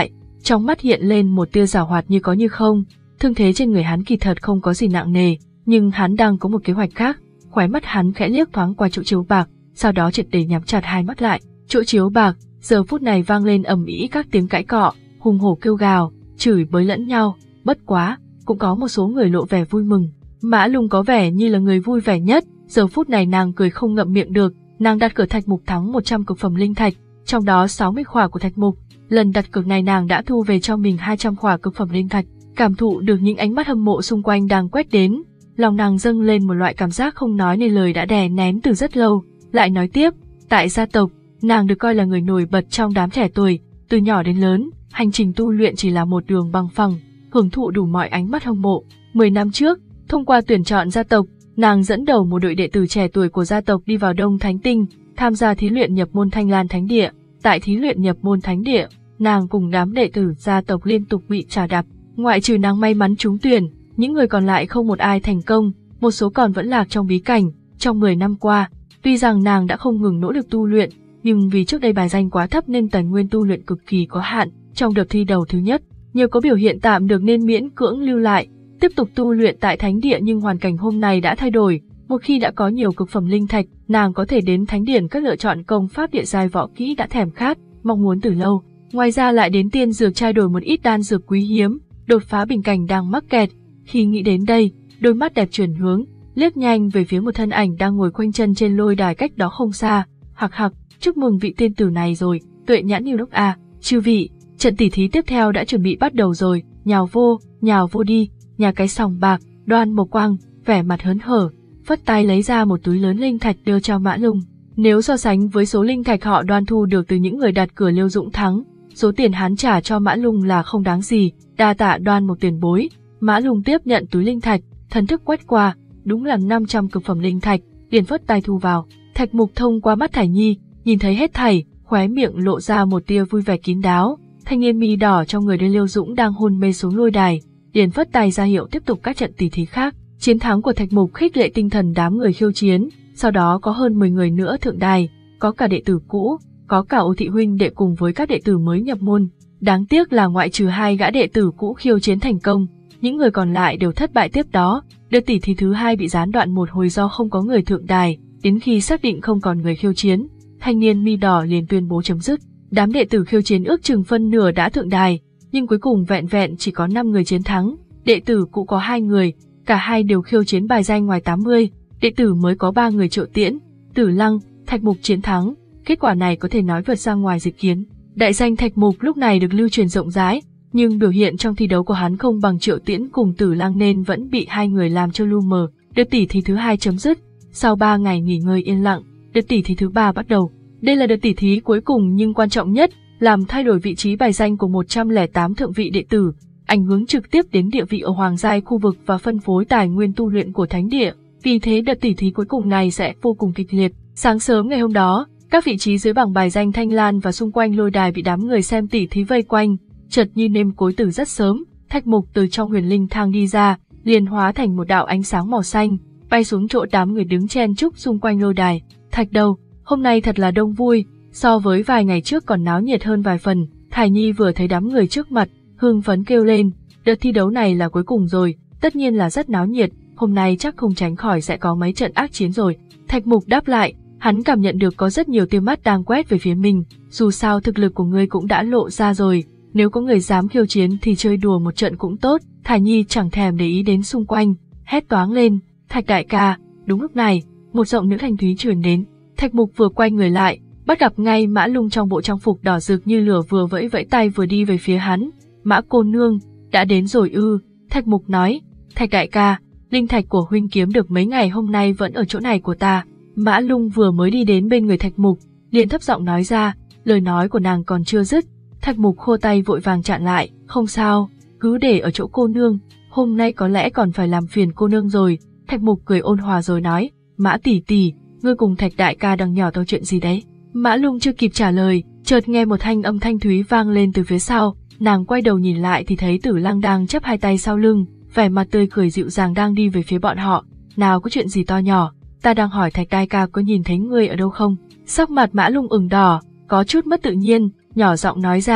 trong mắt hiện lên một tia giảo hoạt như có như không. Thương thế trên người hắn kỳ thật không có gì nặng nề, nhưng hắn đang có một kế hoạch khác. Khóe mắt hắn khẽ liếc thoáng qua chỗ chiếu bạc, sau đó triệt để nhắm chặt hai mắt lại. Chỗ chiếu bạc giờ phút này vang lên ầm ĩ các tiếng cãi cọ, hùng hổ kêu gào, chửi bới lẫn nhau. Bất quá, cũng có một số người lộ vẻ vui mừng. Mã Lung có vẻ như là người vui vẻ nhất, giờ phút này nàng cười không ngậm miệng được. Nàng đặt cược thạch mục thắng một trăm cực phẩm linh thạch, trong đó sáu mươi khỏa của thạch mục. Lần đặt cược này nàng đã thu về cho mình hai trăm khỏa cực phẩm linh thạch. Cảm thụ được những ánh mắt hâm mộ xung quanh đang quét đến, lòng nàng dâng lên một loại cảm giác không nói nên lời đã đè nén từ rất lâu. Lại nói tiếp, tại gia tộc, nàng được coi là người nổi bật trong đám trẻ tuổi, từ nhỏ đến lớn, hành trình tu luyện chỉ là một đường bằng phẳng, hưởng thụ đủ mọi ánh mắt hâm mộ. Mười năm trước, thông qua tuyển chọn gia tộc, nàng dẫn đầu một đội đệ tử trẻ tuổi của gia tộc đi vào Đông Thánh Tinh, tham gia thí luyện nhập môn Thanh Lan Thánh Địa. Tại thí luyện nhập môn Thánh Địa, nàng cùng đám đệ tử gia tộc liên tục bị trà đạp. Ngoại trừ nàng may mắn trúng tuyển, những người còn lại không một ai thành công, một số còn vẫn lạc trong bí cảnh. Trong mười năm qua, tuy rằng nàng đã không ngừng nỗ lực tu luyện, nhưng vì trước đây bài danh quá thấp nên tài nguyên tu luyện cực kỳ có hạn. Trong đợt thi đầu thứ nhất, nhờ có biểu hiện tạm được nên miễn cưỡng lưu lại, tiếp tục tu luyện tại Thánh Địa, nhưng hoàn cảnh hôm nay đã thay đổi. Một khi đã có nhiều cực phẩm linh thạch, nàng có thể đến Thánh Điển các lựa chọn công pháp địa giai võ kỹ đã thèm khát, mong muốn từ lâu. Ngoài ra lại đến tiên dược trao đổi một ít đan dược quý hiếm, đột phá bình cảnh đang mắc kẹt. Khi nghĩ đến đây, đôi mắt đẹp chuyển hướng, liếc nhanh về phía một thân ảnh đang ngồi khoanh chân trên lôi đài cách đó không xa. Hạc hạc, chúc mừng vị tiên tử này rồi, tuệ nhãn như lúc à, chư vị, trận tỉ thí tiếp theo đã chuẩn bị bắt đầu rồi, nhào vô, nhào vô đi. Nhà cái sòng bạc, Đoan Mộc Quang, vẻ mặt hớn hở, phất tay lấy ra một túi lớn linh thạch đưa cho Mã Lung. Nếu so sánh với số linh thạch họ Đoan thu được từ những người đặt cửa Liêu Dũng Thắng, số tiền hắn trả cho Mã Lung là không đáng gì. Đa tạ Đoan một tiền bối. Mã Lung tiếp nhận túi linh thạch, thần thức quét qua, đúng là năm trăm cực phẩm linh thạch, liền phất tay thu vào. Thạch Mục thông qua mắt Thải Nhi, nhìn thấy hết thảy, khóe miệng lộ ra một tia vui vẻ kín đáo. Thanh niên mi đỏ trong người Liêu Dũng đang hôn mê xuống lôi đài, liền phất tay ra hiệu tiếp tục các trận tỉ thí khác. Chiến thắng của Thạch Mục khích lệ tinh thần đám người khiêu chiến, sau đó có hơn mười người nữa thượng đài, có cả đệ tử cũ, có cả Ô thị huynh đệ cùng với các đệ tử mới nhập môn. Đáng tiếc là ngoại trừ hai gã đệ tử cũ khiêu chiến thành công, những người còn lại đều thất bại tiếp đó. Đợt tỉ thí thứ hai bị gián đoạn một hồi do không có người thượng đài, đến khi xác định không còn người khiêu chiến, thanh niên mi đỏ liền tuyên bố chấm dứt. Đám đệ tử khiêu chiến ước chừng phân nửa đã thượng đài, nhưng cuối cùng vẹn vẹn chỉ có năm người chiến thắng. Đệ tử cũ có hai người, cả hai đều khiêu chiến bài danh ngoài tám mươi, đệ tử mới có ba người Triệu Tiễn, Tử Lăng, Thạch Mục chiến thắng. Kết quả này có thể nói vượt ra ngoài dự kiến. Đại danh Thạch Mục lúc này được lưu truyền rộng rãi, nhưng biểu hiện trong thi đấu của hắn không bằng Triệu Tiễn cùng Tử Lăng nên vẫn bị hai người làm cho lu mờ. Đợt tỉ thí thứ hai chấm dứt, sau ba ngày nghỉ ngơi yên lặng, đợt tỉ thí thứ ba bắt đầu. Đây là đợt tỉ thí cuối cùng nhưng quan trọng nhất, làm thay đổi vị trí bài danh của một trăm lẻ tám thượng vị đệ tử, ảnh hưởng trực tiếp đến địa vị ở hoàng giai khu vực và phân phối tài nguyên tu luyện của Thánh Địa. Vì thế đợt tỉ thí cuối cùng này sẽ vô cùng kịch liệt. Sáng sớm ngày hôm đó, các vị trí dưới bảng bài danh Thanh Lan và xung quanh lôi đài bị đám người xem tỉ thí vây quanh, chợt như nêm cối từ rất sớm, Thạch Mục từ trong huyền linh thang đi ra, liền hóa thành một đạo ánh sáng màu xanh, bay xuống chỗ đám người đứng chen chúc xung quanh lôi đài. Thạch đầu, hôm nay thật là đông vui, so với vài ngày trước còn náo nhiệt hơn vài phần. Thải Nhi vừa thấy đám người trước mặt, hưng phấn kêu lên, đợt thi đấu này là cuối cùng rồi, tất nhiên là rất náo nhiệt, hôm nay chắc không tránh khỏi sẽ có mấy trận ác chiến rồi. Thạch Mục đáp lại, hắn cảm nhận được có rất nhiều tia mắt đang quét về phía mình, dù sao thực lực của ngươi cũng đã lộ ra rồi, nếu có người dám khiêu chiến thì chơi đùa một trận cũng tốt. Thải Nhi chẳng thèm để ý đến xung quanh, hét toáng lên, Thạch đại ca. Đúng lúc này, một giọng nữ thanh thúy truyền đến. Thạch Mục vừa quay người lại, bắt gặp ngay Mã Lung trong bộ trang phục đỏ rực như lửa vừa vẫy vẫy tay vừa đi về phía hắn. Mã cô nương, đã đến rồi ư? Thạch Mục nói, Thạch đại ca, linh thạch của huynh kiếm được mấy ngày hôm nay vẫn ở chỗ này của ta. Mã Lung vừa mới đi đến bên người Thạch Mục, liền thấp giọng nói ra, lời nói của nàng còn chưa dứt. Thạch Mục khô tay vội vàng chặn lại, không sao, cứ để ở chỗ cô nương, hôm nay có lẽ còn phải làm phiền cô nương rồi. Thạch Mục cười ôn hòa rồi nói, Mã tỷ tỷ, ngươi cùng Thạch đại ca đang nhỏ to chuyện gì đấy? Mã Lung chưa kịp trả lời, chợt nghe một thanh âm thanh thúy vang lên từ phía sau, nàng quay đầu nhìn lại thì thấy Tử Lăng đang chắp hai tay sau lưng, vẻ mặt tươi cười dịu dàng đang đi về phía bọn họ. Nào có chuyện gì to nhỏ, ta đang hỏi Thạch đại ca có nhìn thấy ngươi ở đâu không? Sắc mặt Mã Lung ửng đỏ, có chút mất tự nhiên, nhỏ giọng nói ra,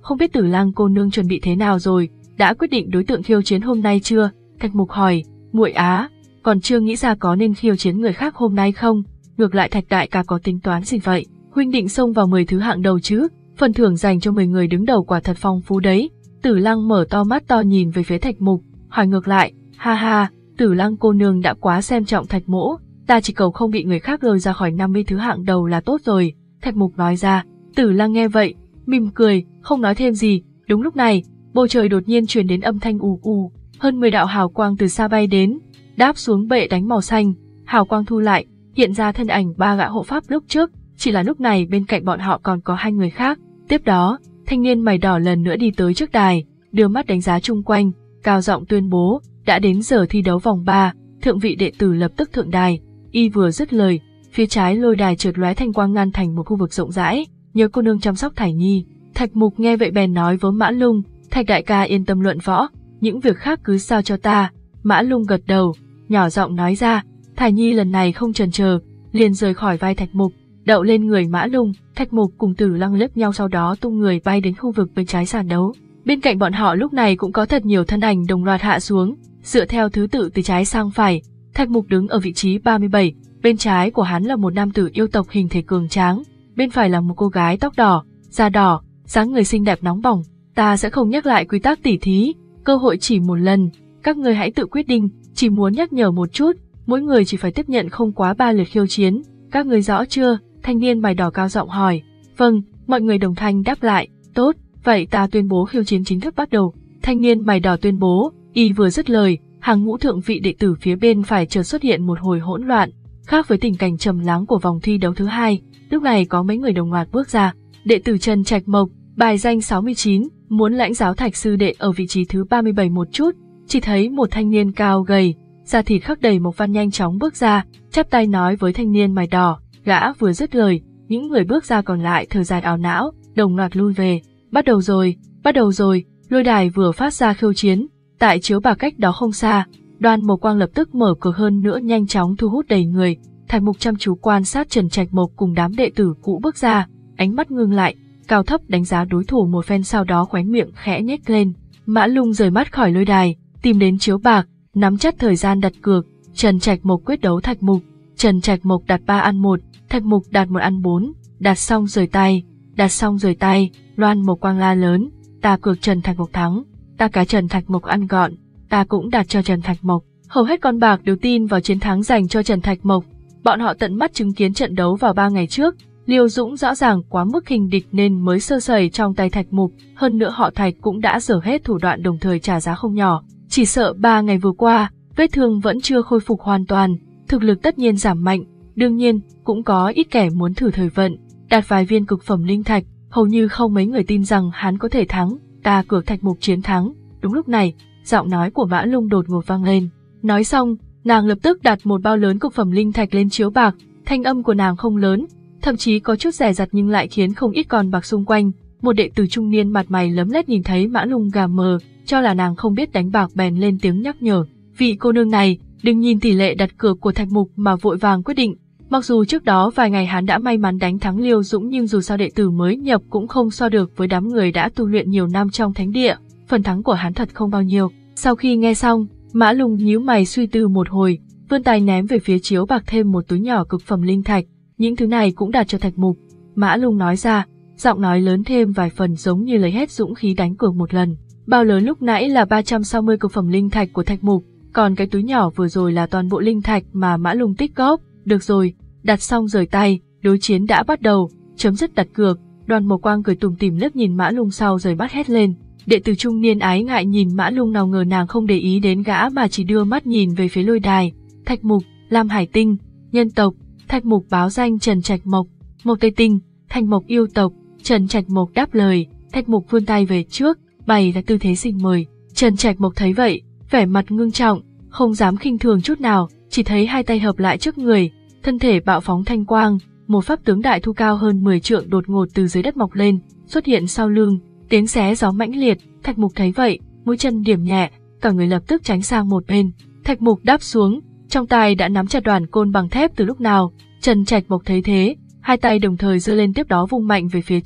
không biết Tử Lăng cô nương chuẩn bị thế nào rồi, đã quyết định đối tượng khiêu chiến hôm nay chưa? Thạch Mục hỏi. Muội á, còn chưa nghĩ ra có nên khiêu chiến người khác hôm nay không? Ngược lại Thạch đại ca có tính toán gì vậy? Huynh định xông vào mười thứ hạng đầu chứ? Phần thưởng dành cho mười người đứng đầu quả thật phong phú đấy. Tử Lăng mở to mắt to nhìn về phía Thạch Mục, hỏi ngược lại. Ha ha, Tử Lăng cô nương đã quá xem trọng Thạch mỗ, ta chỉ cầu không bị người khác lôi ra khỏi năm mươi thứ hạng đầu là tốt rồi. Thạch Mục nói ra. Tử Lăng nghe vậy, mỉm cười, không nói thêm gì. Đúng lúc này, bầu trời đột nhiên truyền đến âm thanh ù ù, hơn mười đạo hào quang từ xa bay đến, đáp xuống bệ đánh màu xanh. Hào quang thu lại, hiện ra thân ảnh ba gã hộ pháp lúc trước, chỉ là lúc này bên cạnh bọn họ còn có hai người khác. Tiếp đó, thanh niên mày đỏ lần nữa đi tới trước đài, đưa mắt đánh giá chung quanh, cao giọng tuyên bố, đã đến giờ thi đấu vòng ba, thượng vị đệ tử lập tức thượng đài. Y vừa dứt lời, phía trái lôi đài chợt lóe thanh quang ngăn thành một khu vực rộng rãi, nhờ cô nương chăm sóc Thải Nhi. Thạch Mục nghe vậy bèn nói với Mã Lung, Thạch đại ca yên tâm luận võ, những việc khác cứ giao cho ta. Mã Lung gật đầu, nhỏ giọng nói ra. Thải Nhi lần này không chần chờ, liền rời khỏi vai Thạch Mục, đậu lên người Mã Lung. Thạch Mục cùng Tử Lăng liếc nhau sau đó tung người bay đến khu vực bên trái sàn đấu. Bên cạnh bọn họ lúc này cũng có thật nhiều thân ảnh đồng loạt hạ xuống, dựa theo thứ tự từ trái sang phải. Thạch Mục đứng ở vị trí ba mươi bảy, bên trái của hắn là một nam tử yêu tộc hình thể cường tráng, bên phải là một cô gái tóc đỏ, da đỏ, dáng người xinh đẹp nóng bỏng. Ta sẽ không nhắc lại quy tắc tỉ thí, cơ hội chỉ một lần, các ngươi hãy tự quyết định, chỉ muốn nhắc nhở một chút, mỗi người chỉ phải tiếp nhận không quá ba lượt khiêu chiến, các ngươi rõ chưa? Thanh niên mày đỏ cao giọng hỏi. Vâng, mọi người đồng thanh đáp lại. Tốt, vậy ta tuyên bố khiêu chiến chính thức bắt đầu. Thanh niên mày đỏ tuyên bố. Y vừa dứt lời, hàng ngũ thượng vị đệ tử phía bên phải chợt xuất hiện một hồi hỗn loạn, khác với tình cảnh trầm lắng của vòng thi đấu thứ hai. Lúc này có mấy người đồng loạt bước ra. Đệ tử Trần Trạch Mộc, bài danh sáu mươi chín, muốn lãnh giáo Thạch sư đệ ở vị trí thứ ba mươi bảy một chút. Chỉ thấy một thanh niên cao gầy, da thịt khắc đầy mộc văn nhanh chóng bước ra, chắp tay nói với thanh niên mày đỏ. Gã vừa dứt lời, những người bước ra còn lại thở dài ảo não, đồng loạt lui về. Bắt đầu rồi, bắt đầu rồi. Lôi đài vừa phát ra khiêu chiến, tại chiếu bạc cách đó không xa, Đoan Mộc Quang lập tức mở cửa hơn nữa nhanh chóng thu hút đầy người. Thạch Mục chăm chú quan sát Trần Trạch Mộc cùng đám đệ tử cũ bước ra, ánh mắt ngưng lại, cao thấp đánh giá đối thủ một phen sau đó khóe miệng khẽ nhếch lên. Mã Lung rời mắt khỏi lôi đài, tìm đến chiếu bạc, nắm chắc thời gian đặt cược. Trần Trạch Mộc quyết đấu Thạch Mục. Trần Trạch Mộc đặt ba ăn một, Thạch Mục đặt một ăn bốn, đặt xong rời tay, đặt xong rời tay. Loan Mộc Quang la lớn, ta cược Trần Trạch Mộc thắng, ta cá Trần Trạch Mộc ăn gọn, ta cũng đặt cho Trần Trạch Mộc. Hầu hết con bạc đều tin vào chiến thắng dành cho Trần Trạch Mộc. Bọn họ tận mắt chứng kiến trận đấu vào ba ngày trước, Liêu Dũng rõ ràng quá mức khinh địch nên mới sơ sẩy trong tay Thạch Mục, hơn nữa họ Thạch cũng đã dở hết thủ đoạn đồng thời trả giá không nhỏ. Chỉ sợ ba ngày vừa qua, vết thương vẫn chưa khôi phục hoàn toàn, thực lực tất nhiên giảm mạnh, đương nhiên cũng có ít kẻ muốn thử thời vận, đạt vài viên cực phẩm linh thạch, hầu như không mấy người tin rằng hắn có thể thắng. Ta cược Thạch Mục chiến thắng. Đúng lúc này, giọng nói của Mã Lung đột ngột vang lên. Nói xong, nàng lập tức đặt một bao lớn cực phẩm linh thạch lên chiếu bạc. Thanh âm của nàng không lớn, thậm chí có chút dè dặt nhưng lại khiến không ít con bạc xung quanh. Một đệ tử trung niên mặt mày lấm lét nhìn thấy Mã Lung gà mờ, cho là nàng không biết đánh bạc bèn lên tiếng nhắc nhở. Vị cô nương này, đừng nhìn tỷ lệ đặt cược của Thạch Mục mà vội vàng quyết định. Mặc dù trước đó vài ngày hắn đã may mắn đánh thắng Liêu Dũng nhưng dù sao đệ tử mới nhập cũng không so được với đám người đã tu luyện nhiều năm trong thánh địa, phần thắng của hắn thật không bao nhiêu. Sau khi nghe xong, Mã Lung nhíu mày suy tư một hồi, vươn tay ném về phía chiếu bạc thêm một túi nhỏ cực phẩm linh thạch, những thứ này cũng đặt cho Thạch Mục. Mã Lung nói ra, giọng nói lớn thêm vài phần giống như lấy hết dũng khí đánh cược một lần. Bao lớn lúc nãy là ba trăm sáu mươi cực phẩm linh thạch của Thạch Mục, còn cái túi nhỏ vừa rồi là toàn bộ linh thạch mà Mã Lung tích góp. Được rồi, đặt xong rời tay, đối chiến đã bắt đầu, chấm dứt đặt cược. Đoan Mộc Quang cười tủm tỉm liếc nhìn Mã Lung sau rời mắt hét lên. Đệ tử trung niên ái ngại nhìn Mã Lung, nào ngờ nàng không để ý đến gã mà chỉ đưa mắt nhìn về phía lôi đài. Thạch Mục, Lam Hải Tinh, nhân tộc. Thạch Mục báo danh Trần Trạch Mộc, Mộc Tây Tinh, Thạch Mộc yêu tộc. Trần Trạch Mộc đáp lời. Thạch Mục vươn tay về trước, bày ra tư thế xin mời. Trần Trạch Mộc thấy vậy, vẻ mặt ngưng trọng, không dám khinh thường chút nào, chỉ thấy hai tay hợp lại trước người, thân thể bạo phóng thanh quang, một pháp tướng đại thu cao hơn mười trượng đột ngột từ dưới đất mọc lên, xuất hiện sau lưng, tiếng xé gió mãnh liệt. Thạch Mục thấy vậy, mũi chân điểm nhẹ, cả người lập tức tránh sang một bên. Thạch Mục đáp xuống, trong tay đã nắm chặt đoàn côn bằng thép từ lúc nào. Trần Trạch Mộc thấy thế, hai tay đồng thời giơ lên tiếp đó vung mạnh về phía trước,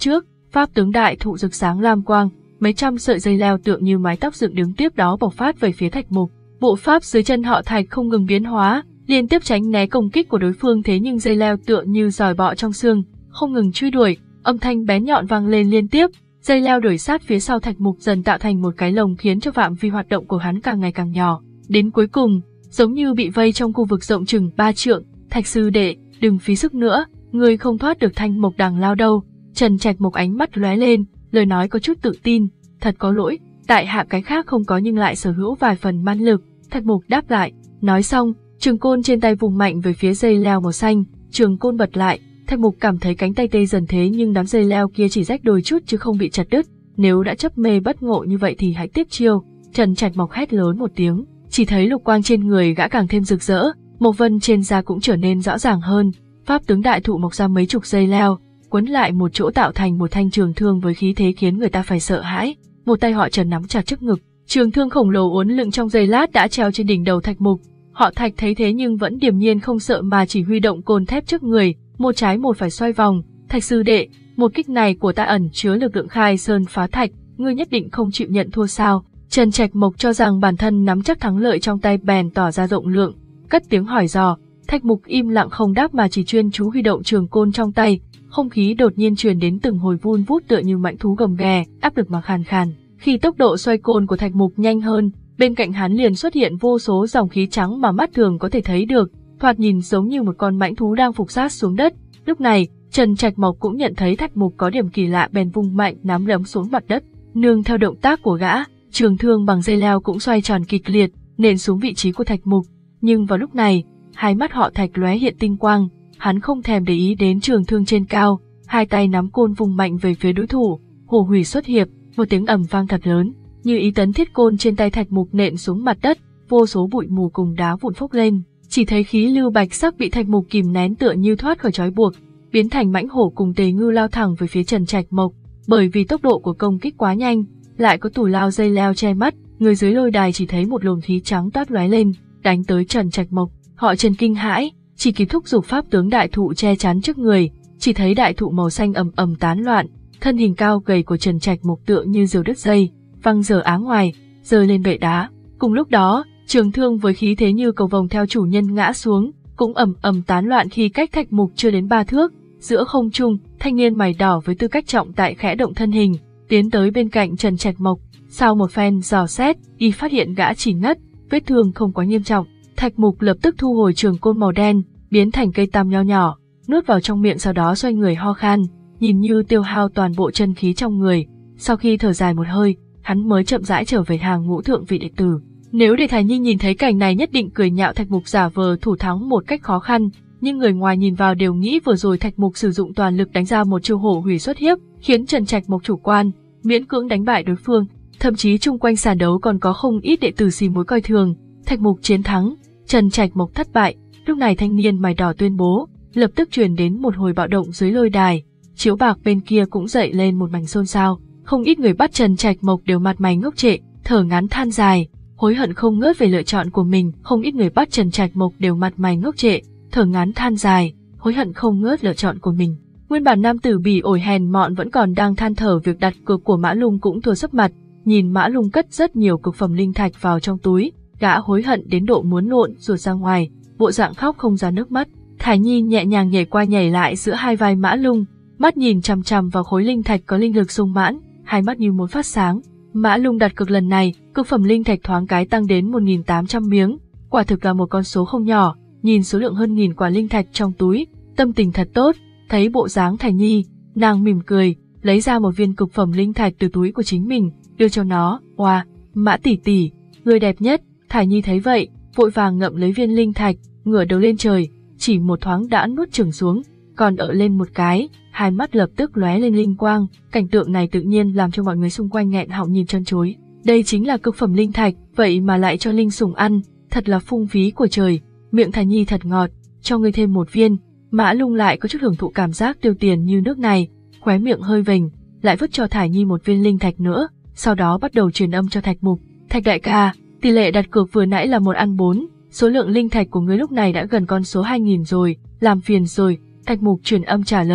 Pháp tướng đại thụ rực sáng lam quang, mấy trăm sợi dây leo tượng như mái tóc dựng đứng tiếp đó bộc phát về phía Thạch Mục. Bộ pháp dưới chân họ Thạch không ngừng biến hóa, liên tiếp tránh né công kích của đối phương, thế nhưng dây leo tượng như giòi bọ trong xương, không ngừng truy đuổi, âm thanh bén nhọn vang lên liên tiếp, dây leo đuổi sát phía sau Thạch Mục dần tạo thành một cái lồng khiến cho phạm vi hoạt động của hắn càng ngày càng nhỏ. Đến cuối cùng, giống như bị vây trong khu vực rộng chừng ba trượng, Thạch sư đệ, đừng phí sức nữa, ngươi không thoát được Thanh Mộc Đằng lao đâu. Trần Trạch Mộc ánh mắt lóe lên, lời nói có chút tự tin, thật có lỗi, tại hạ cái khác không có nhưng lại sở hữu vài phần man lực. Thạch Mục đáp lại, nói xong, trường côn trên tay vùng mạnh về phía dây leo màu xanh, trường côn bật lại, Thạch Mục cảm thấy cánh tay tê dần thế nhưng đám dây leo kia chỉ rách đôi chút chứ không bị chặt đứt, nếu đã chấp mê bất ngộ như vậy thì hãy tiếp chiêu. Trần Trạch Mộc hét lớn một tiếng, chỉ thấy lục quang trên người gã càng thêm rực rỡ, mộc vân trên da cũng trở nên rõ ràng hơn, pháp tướng đại thụ mọc ra mấy chục dây leo, quấn lại một chỗ tạo thành một thanh trường thương với khí thế khiến người ta phải sợ hãi. Một tay họ Trần nắm chặt trước ngực, trường thương khổng lồ uốn lượn trong giây lát đã treo trên đỉnh đầu Thạch Mục. Họ Thạch thấy thế nhưng vẫn điềm nhiên không sợ mà chỉ huy động côn thép trước người, một trái một phải xoay vòng. Thạch sư đệ, một kích này của ta ẩn chứa lực lượng khai sơn phá thạch, ngươi nhất định không chịu nhận thua sao? Trần Trạch Mộc cho rằng bản thân nắm chắc thắng lợi trong tay bèn tỏ ra rộng lượng, cất tiếng hỏi dò. Thạch Mục im lặng không đáp mà chỉ chuyên chú huy động trường côn trong tay. Không khí đột nhiên truyền đến từng hồi vun vút tựa như mãnh thú gầm ghè, áp lực mà khàn khàn. Khi tốc độ xoay côn của Thạch Mục nhanh hơn, bên cạnh hắn liền xuất hiện vô số dòng khí trắng mà mắt thường có thể thấy được, thoạt nhìn giống như một con mãnh thú đang phục sát xuống đất. Lúc này, Trần Trạch Mộc cũng nhận thấy Thạch Mục có điểm kỳ lạ bèn vung mạnh nắm đấm xuống mặt đất, nương theo động tác của gã, trường thương bằng dây leo cũng xoay tròn kịch liệt, nện xuống vị trí của Thạch Mục. Nhưng vào lúc này, hai mắt họ Thạch lóe hiện tinh quang, hắn không thèm để ý đến trường thương trên cao, hai tay nắm côn vung mạnh về phía đối thủ, hổ hủy xuất hiệp, một tiếng ầm vang thật lớn, như ý tấn thiết côn trên tay Thạch Mục nện xuống mặt đất, vô số bụi mù cùng đá vụn phốc lên, chỉ thấy khí lưu bạch sắc bị Thạch Mục kìm nén tựa như thoát khỏi trói buộc, biến thành mãnh hổ cùng tề ngư lao thẳng về phía Trần Trạch Mộc. Bởi vì tốc độ của công kích quá nhanh, lại có tù lao dây leo che mắt, người dưới lôi đài chỉ thấy một luồng khí trắng toát lóe lên, đánh tới Trần Trạch Mộc. Họ Trần kinh hãi, chỉ kịp thúc giục pháp tướng đại thụ che chắn trước người, chỉ thấy đại thụ màu xanh ầm ầm tán loạn, thân hình cao gầy của Trần Trạch Mộc tựa như diều đứt dây, văng dở á ngoài, rơi lên bệ đá. Cùng lúc đó, trường thương với khí thế như cầu vồng theo chủ nhân ngã xuống, cũng ầm ầm tán loạn khi cách Thạch Mục chưa đến ba thước. Giữa không trung, thanh niên mày đỏ với tư cách trọng tại khẽ động thân hình, tiến tới bên cạnh Trần Trạch Mộc. Sau một phen dò xét, y phát hiện gã chỉ ngất, vết thương không quá nghiêm trọng. Thạch Mục lập tức thu hồi trường côn màu đen, biến thành cây tam nho nhỏ, nuốt vào trong miệng, sau đó xoay người ho khan, nhìn như tiêu hao toàn bộ chân khí trong người. Sau khi thở dài một hơi, hắn mới chậm rãi trở về hàng ngũ thượng vị đệ tử. Nếu để Thái Nhi nhìn thấy cảnh này nhất định cười nhạo Thạch Mục giả vờ thủ thắng một cách khó khăn, nhưng người ngoài nhìn vào đều nghĩ vừa rồi Thạch Mục sử dụng toàn lực đánh ra một chiêu hổ hủy xuất hiếp, khiến Trần Trạch Mộc chủ quan, miễn cưỡng đánh bại đối phương. Thậm chí chung quanh sàn đấu còn có không ít đệ tử xì mũi coi thường. Thạch Mục chiến thắng, Trần Trạch Mộc thất bại. Lúc này thanh niên mày đỏ tuyên bố, lập tức truyền đến một hồi bạo động dưới lôi đài. Chiếu bạc bên kia cũng dậy lên một mảnh xôn xao. Không ít người bắt Trần Trạch Mộc đều mặt mày ngốc trệ, thở ngắn than dài, hối hận không ngớt về lựa chọn của mình. Không ít người bắt Trần Trạch Mộc đều mặt mày ngốc trệ, thở ngắn than dài, hối hận không ngớt lựa chọn của mình. Nguyên bản nam tử bỉ ổi hèn mọn vẫn còn đang than thở việc đặt cược của Mã Lung cũng thua sấp mặt. Nhìn Mã Lung cất rất nhiều cực phẩm linh thạch vào trong túi, gã hối hận đến độ muốn lộn ruột ra ngoài, bộ dạng khóc không ra nước mắt. Thái Nhi nhẹ nhàng nhảy qua nhảy lại giữa hai vai Mã Lung, mắt nhìn chằm chằm vào khối linh thạch có linh lực sung mãn, hai mắt như muốn phát sáng. Mã Lung đặt cược lần này, cực phẩm linh thạch thoáng cái tăng đến một nghìn tám trăm miếng, quả thực là một con số không nhỏ. Nhìn số lượng hơn nghìn quả linh thạch trong túi, tâm tình thật tốt. Thấy bộ dáng Thái Nhi, nàng mỉm cười, lấy ra một viên cực phẩm linh thạch từ túi của chính mình, đưa cho nó. Oa, Mã tỷ tỷ, người đẹp nhất. Thái Nhi thấy vậy, vội vàng ngậm lấy viên linh thạch, ngửa đầu lên trời, chỉ một thoáng đã nuốt chửng xuống, còn ợ lên một cái, hai mắt lập tức lóe lên linh quang. Cảnh tượng này tự nhiên làm cho mọi người xung quanh nghẹn họng nhìn trân trối. Đây chính là cực phẩm linh thạch, vậy mà lại cho linh sủng ăn, thật là phung phí của trời. Miệng Thái Nhi thật ngọt, cho ngươi thêm một viên. Mã Lung lại có chút hưởng thụ cảm giác tiêu tiền như nước này, khóe miệng hơi vểnh, lại vứt cho Thái Nhi một viên linh thạch nữa, sau đó bắt đầu truyền âm cho Thạch Mục. Thạch đại ca, tỷ lệ đặt cược vừa nãy là một ăn bốn, số lượng linh thạch của ngươi lúc này đã gần con số hai nghìn rồi, làm phiền rồi. Thạch Mục truyền âm trả lời,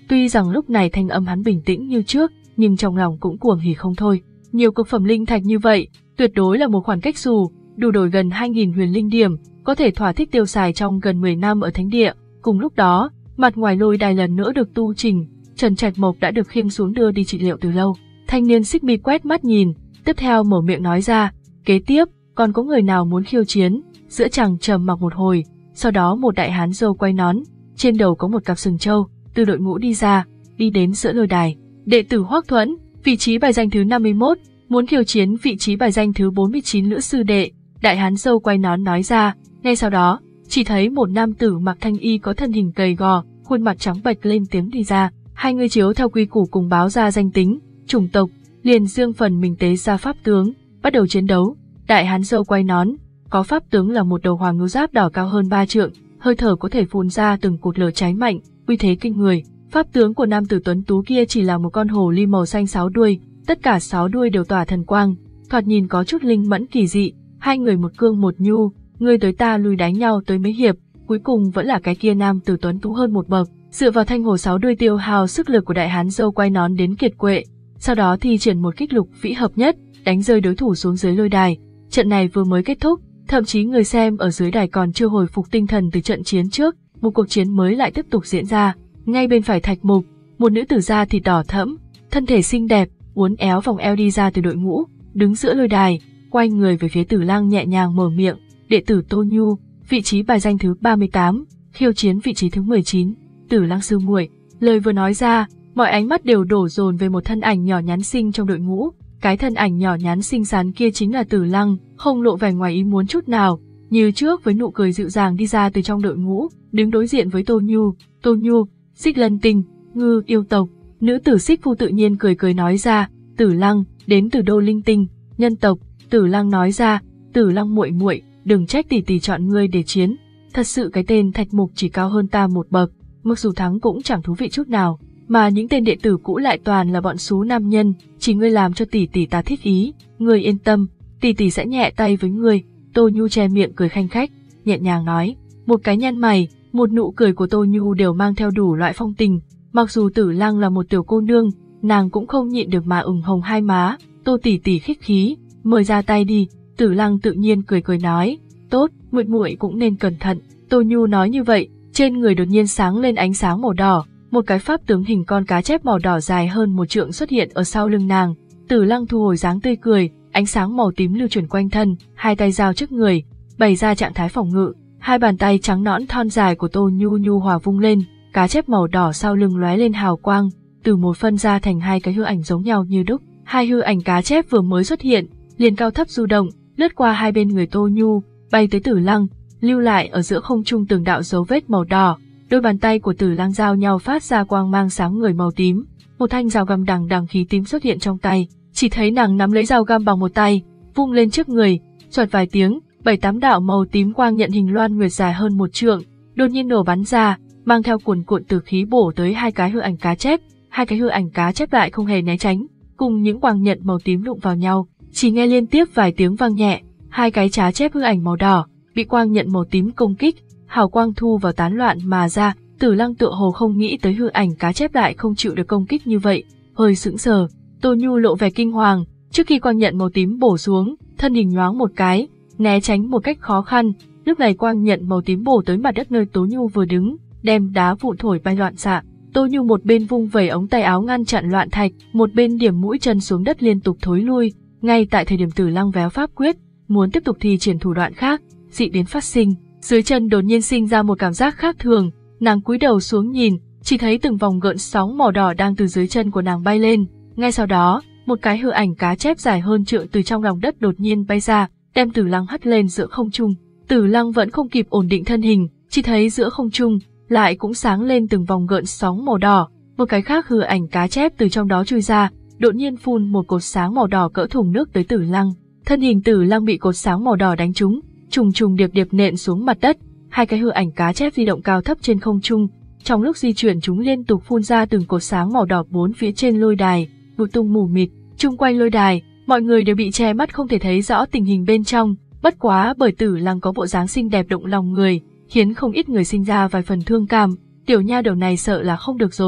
Tuy rằng lúc này thanh âm hắn bình tĩnh như trước, nhưng trong lòng cũng cuồng hỉ không thôi. Nhiều cực phẩm linh thạch như vậy, tuyệt đối là một khoản cách xù, đủ đổi gần hai nghìn huyền linh điểm, có thể thỏa thích tiêu xài trong gần mười năm ở thánh địa. Cùng lúc đó, mặt ngoài lôi đài lần nữa được tu chỉnh, Trần Trạch Mộc đã được khiêng xuống đưa đi trị liệu từ lâu. Thanh niên xích mi quét mắt nhìn, tiếp theo mở miệng nói ra, kế tiếp, còn có người nào muốn khiêu chiến? Giữa chàng trầm mặc một hồi, sau đó một đại hán râu quay nón, trên đầu có một cặp sừng trâu, từ đội ngũ đi ra, đi đến giữa lôi đài. Đệ tử Hoắc Thuẫn, vị trí bài danh thứ năm mươi mốt, muốn khiêu chiến vị trí bài danh thứ bốn mươi chín nữ sư đệ. Đại hán râu quay nón nói ra, ngay sau đó, chỉ thấy một nam tử mặc thanh y có thân hình gầy gò, khuôn mặt trắng bệch lên tiếng đi ra. Hai người chiếu theo quy củ cùng báo ra danh tính, chủng tộc, liền riêng phần mình tế ra pháp tướng, bắt đầu chiến đấu. Đại hán râu quay nón, có pháp tướng là một đầu hoàng ngưu giáp đỏ cao hơn ba trượng, hơi thở có thể phun ra từng cột lửa cháy mạnh, uy thế kinh người. Pháp tướng của nam tử tuấn tú kia chỉ là một con hồ ly màu xanh sáu đuôi, tất cả sáu đuôi đều tỏa thần quang, thoạt nhìn có chút linh mẫn kỳ dị. Hai người một cương một nhu, người tới ta lui đánh nhau tới mấy hiệp, cuối cùng vẫn là cái kia nam tử tuấn tú hơn một bậc. Dựa vào thanh hồ sáu đuôi tiêu hao sức lực của đại hán râu quay nón đến kiệt quệ, sau đó thi triển một kích lục vĩ hợp nhất, đánh rơi đối thủ xuống dưới lôi đài. Trận này vừa mới kết thúc, thậm chí người xem ở dưới đài còn chưa hồi phục tinh thần từ trận chiến trước, một cuộc chiến mới lại tiếp tục diễn ra. Ngay bên phải Thạch Mục, một nữ tử da thịt đỏ thẫm, thân thể xinh đẹp, uốn éo vòng eo đi ra từ đội ngũ, đứng giữa lôi đài, quay người về phía Tử Lăng nhẹ nhàng mở miệng, đệ tử Tô Nhu, vị trí bài danh thứ ba mươi tám, khiêu chiến vị trí thứ mười chín. Tử Lăng sư muội. Lời vừa nói ra, mọi ánh mắt đều đổ dồn về một thân ảnh nhỏ nhắn xinh trong đội ngũ. Cái thân ảnh nhỏ nhắn xinh xắn kia chính là Tử Lăng, không lộ vẻ ngoài ý muốn chút nào, như trước với nụ cười dịu dàng đi ra từ trong đội ngũ, đứng đối diện với Tô Nhu. Tô Nhu, Xích Lân Tinh, Ngư yêu tộc. Nữ tử Xích Phu tự nhiên cười cười nói ra, Tử Lăng, đến từ Đô Linh Tinh, nhân tộc. Tử Lăng nói ra, Tử Lăng muội muội, đừng trách tỷ tỷ chọn ngươi để chiến. Thật sự cái tên Thạch Mục chỉ cao hơn ta một bậc, mặc dù thắng cũng chẳng thú vị chút nào, mà những tên đệ tử cũ lại toàn là bọn xú nam nhân, chỉ ngươi làm cho tỷ tỷ ta thích ý, ngươi yên tâm, tỷ tỷ sẽ nhẹ tay với ngươi. Tô Nhu che miệng cười khanh khách, nhẹ nhàng nói, một cái nhăn mày, một nụ cười của Tô Nhu đều mang theo đủ loại phong tình, mặc dù Tử Lăng là một tiểu cô nương, nàng cũng không nhịn được mà ửng hồng hai má. Tô tỷ tỷ khích khí, mời ra tay đi. Tử Lăng tự nhiên cười cười nói, tốt, muội muội cũng nên cẩn thận. Tô Nhu nói như vậy, trên người đột nhiên sáng lên ánh sáng màu đỏ, một cái pháp tướng hình con cá chép màu đỏ dài hơn một trượng xuất hiện ở sau lưng nàng. Tử Lăng thu hồi dáng tươi cười, ánh sáng màu tím lưu chuyển quanh thân, hai tay giao trước người, bày ra trạng thái phòng ngự. Hai bàn tay trắng nõn thon dài của Tô Nhu nhu hòa vung lên, cá chép màu đỏ sau lưng lóe lên hào quang, từ một phân ra thành hai cái hư ảnh giống nhau như đúc. Hai hư ảnh cá chép vừa mới xuất hiện, liền cao thấp du động, lướt qua hai bên người Tô Nhu, bay tới Tử Lăng, lưu lại ở giữa không trung từng đạo dấu vết màu đỏ. Đôi bàn tay của Tử Lăng giao nhau phát ra quang mang sáng người màu tím, một thanh dao găm đằng đằng khí tím xuất hiện trong tay, chỉ thấy nàng nắm lấy dao găm bằng một tay, vung lên trước người, xoẹt vài tiếng, bảy tám đạo màu tím quang nhận hình loan nguyệt dài hơn một trượng, đột nhiên nổ bắn ra, mang theo cuồn cuộn từ khí bổ tới hai cái hư ảnh cá chép. Hai cái hư ảnh cá chép lại không hề né tránh, cùng những quang nhận màu tím đụng vào nhau, chỉ nghe liên tiếp vài tiếng vang nhẹ, hai cái cá chép hư ảnh màu đỏ bị quang nhận màu tím công kích, hào quang thu vào tán loạn mà ra. Tử Lăng tựa hồ không nghĩ tới hư ảnh cá chép lại không chịu được công kích như vậy, hơi sững sờ. Tô Nhu lộ vẻ kinh hoàng, trước khi quang nhận màu tím bổ xuống, thân hình nhoáng một cái, né tránh một cách khó khăn. Lúc này quang nhận màu tím bổ tới mặt đất nơi Tô Nhu vừa đứng, đem đá vụn thổi bay loạn xạ. Tô Nhu một bên vung vẩy ống tay áo ngăn chặn loạn thạch, một bên điểm mũi chân xuống đất liên tục thối lui. Ngay tại thời điểm Tử Lăng véo pháp quyết, muốn tiếp tục thi triển thủ đoạn khác, dị biến phát sinh, dưới chân đột nhiên sinh ra một cảm giác khác thường. Nàng cúi đầu xuống nhìn, chỉ thấy từng vòng gợn sóng màu đỏ đang từ dưới chân của nàng bay lên. Ngay sau đó, một cái hư ảnh cá chép dài hơn trượng từ trong lòng đất đột nhiên bay ra, đem Tử Lăng hất lên giữa không trung. Tử Lăng vẫn không kịp ổn định thân hình, chỉ thấy giữa không trung lại cũng sáng lên từng vòng gợn sóng màu đỏ, một cái khác hư ảnh cá chép từ trong đó chui ra, đột nhiên phun một cột sáng màu đỏ cỡ thùng nước tới Tử Lăng. Thân hình Tử Lăng bị cột sáng màu đỏ đánh trúng, trùng trùng điệp điệp nện xuống mặt đất. Hai cái hư ảnh cá chép di động cao thấp trên không trung, trong lúc di chuyển chúng liên tục phun ra từng cột sáng màu đỏ bốn phía trên lôi đài, bụi tung mù mịt. Chung quanh lôi đài, mọi người đều bị che mắt không thể thấy rõ tình hình bên trong, bất quá bởi Tử Lăng có bộ dáng xinh đẹp động lòng người, khiến không ít người sinh ra vài phần thương cảm. Tiểu nha đầu này sợ là không được rồi,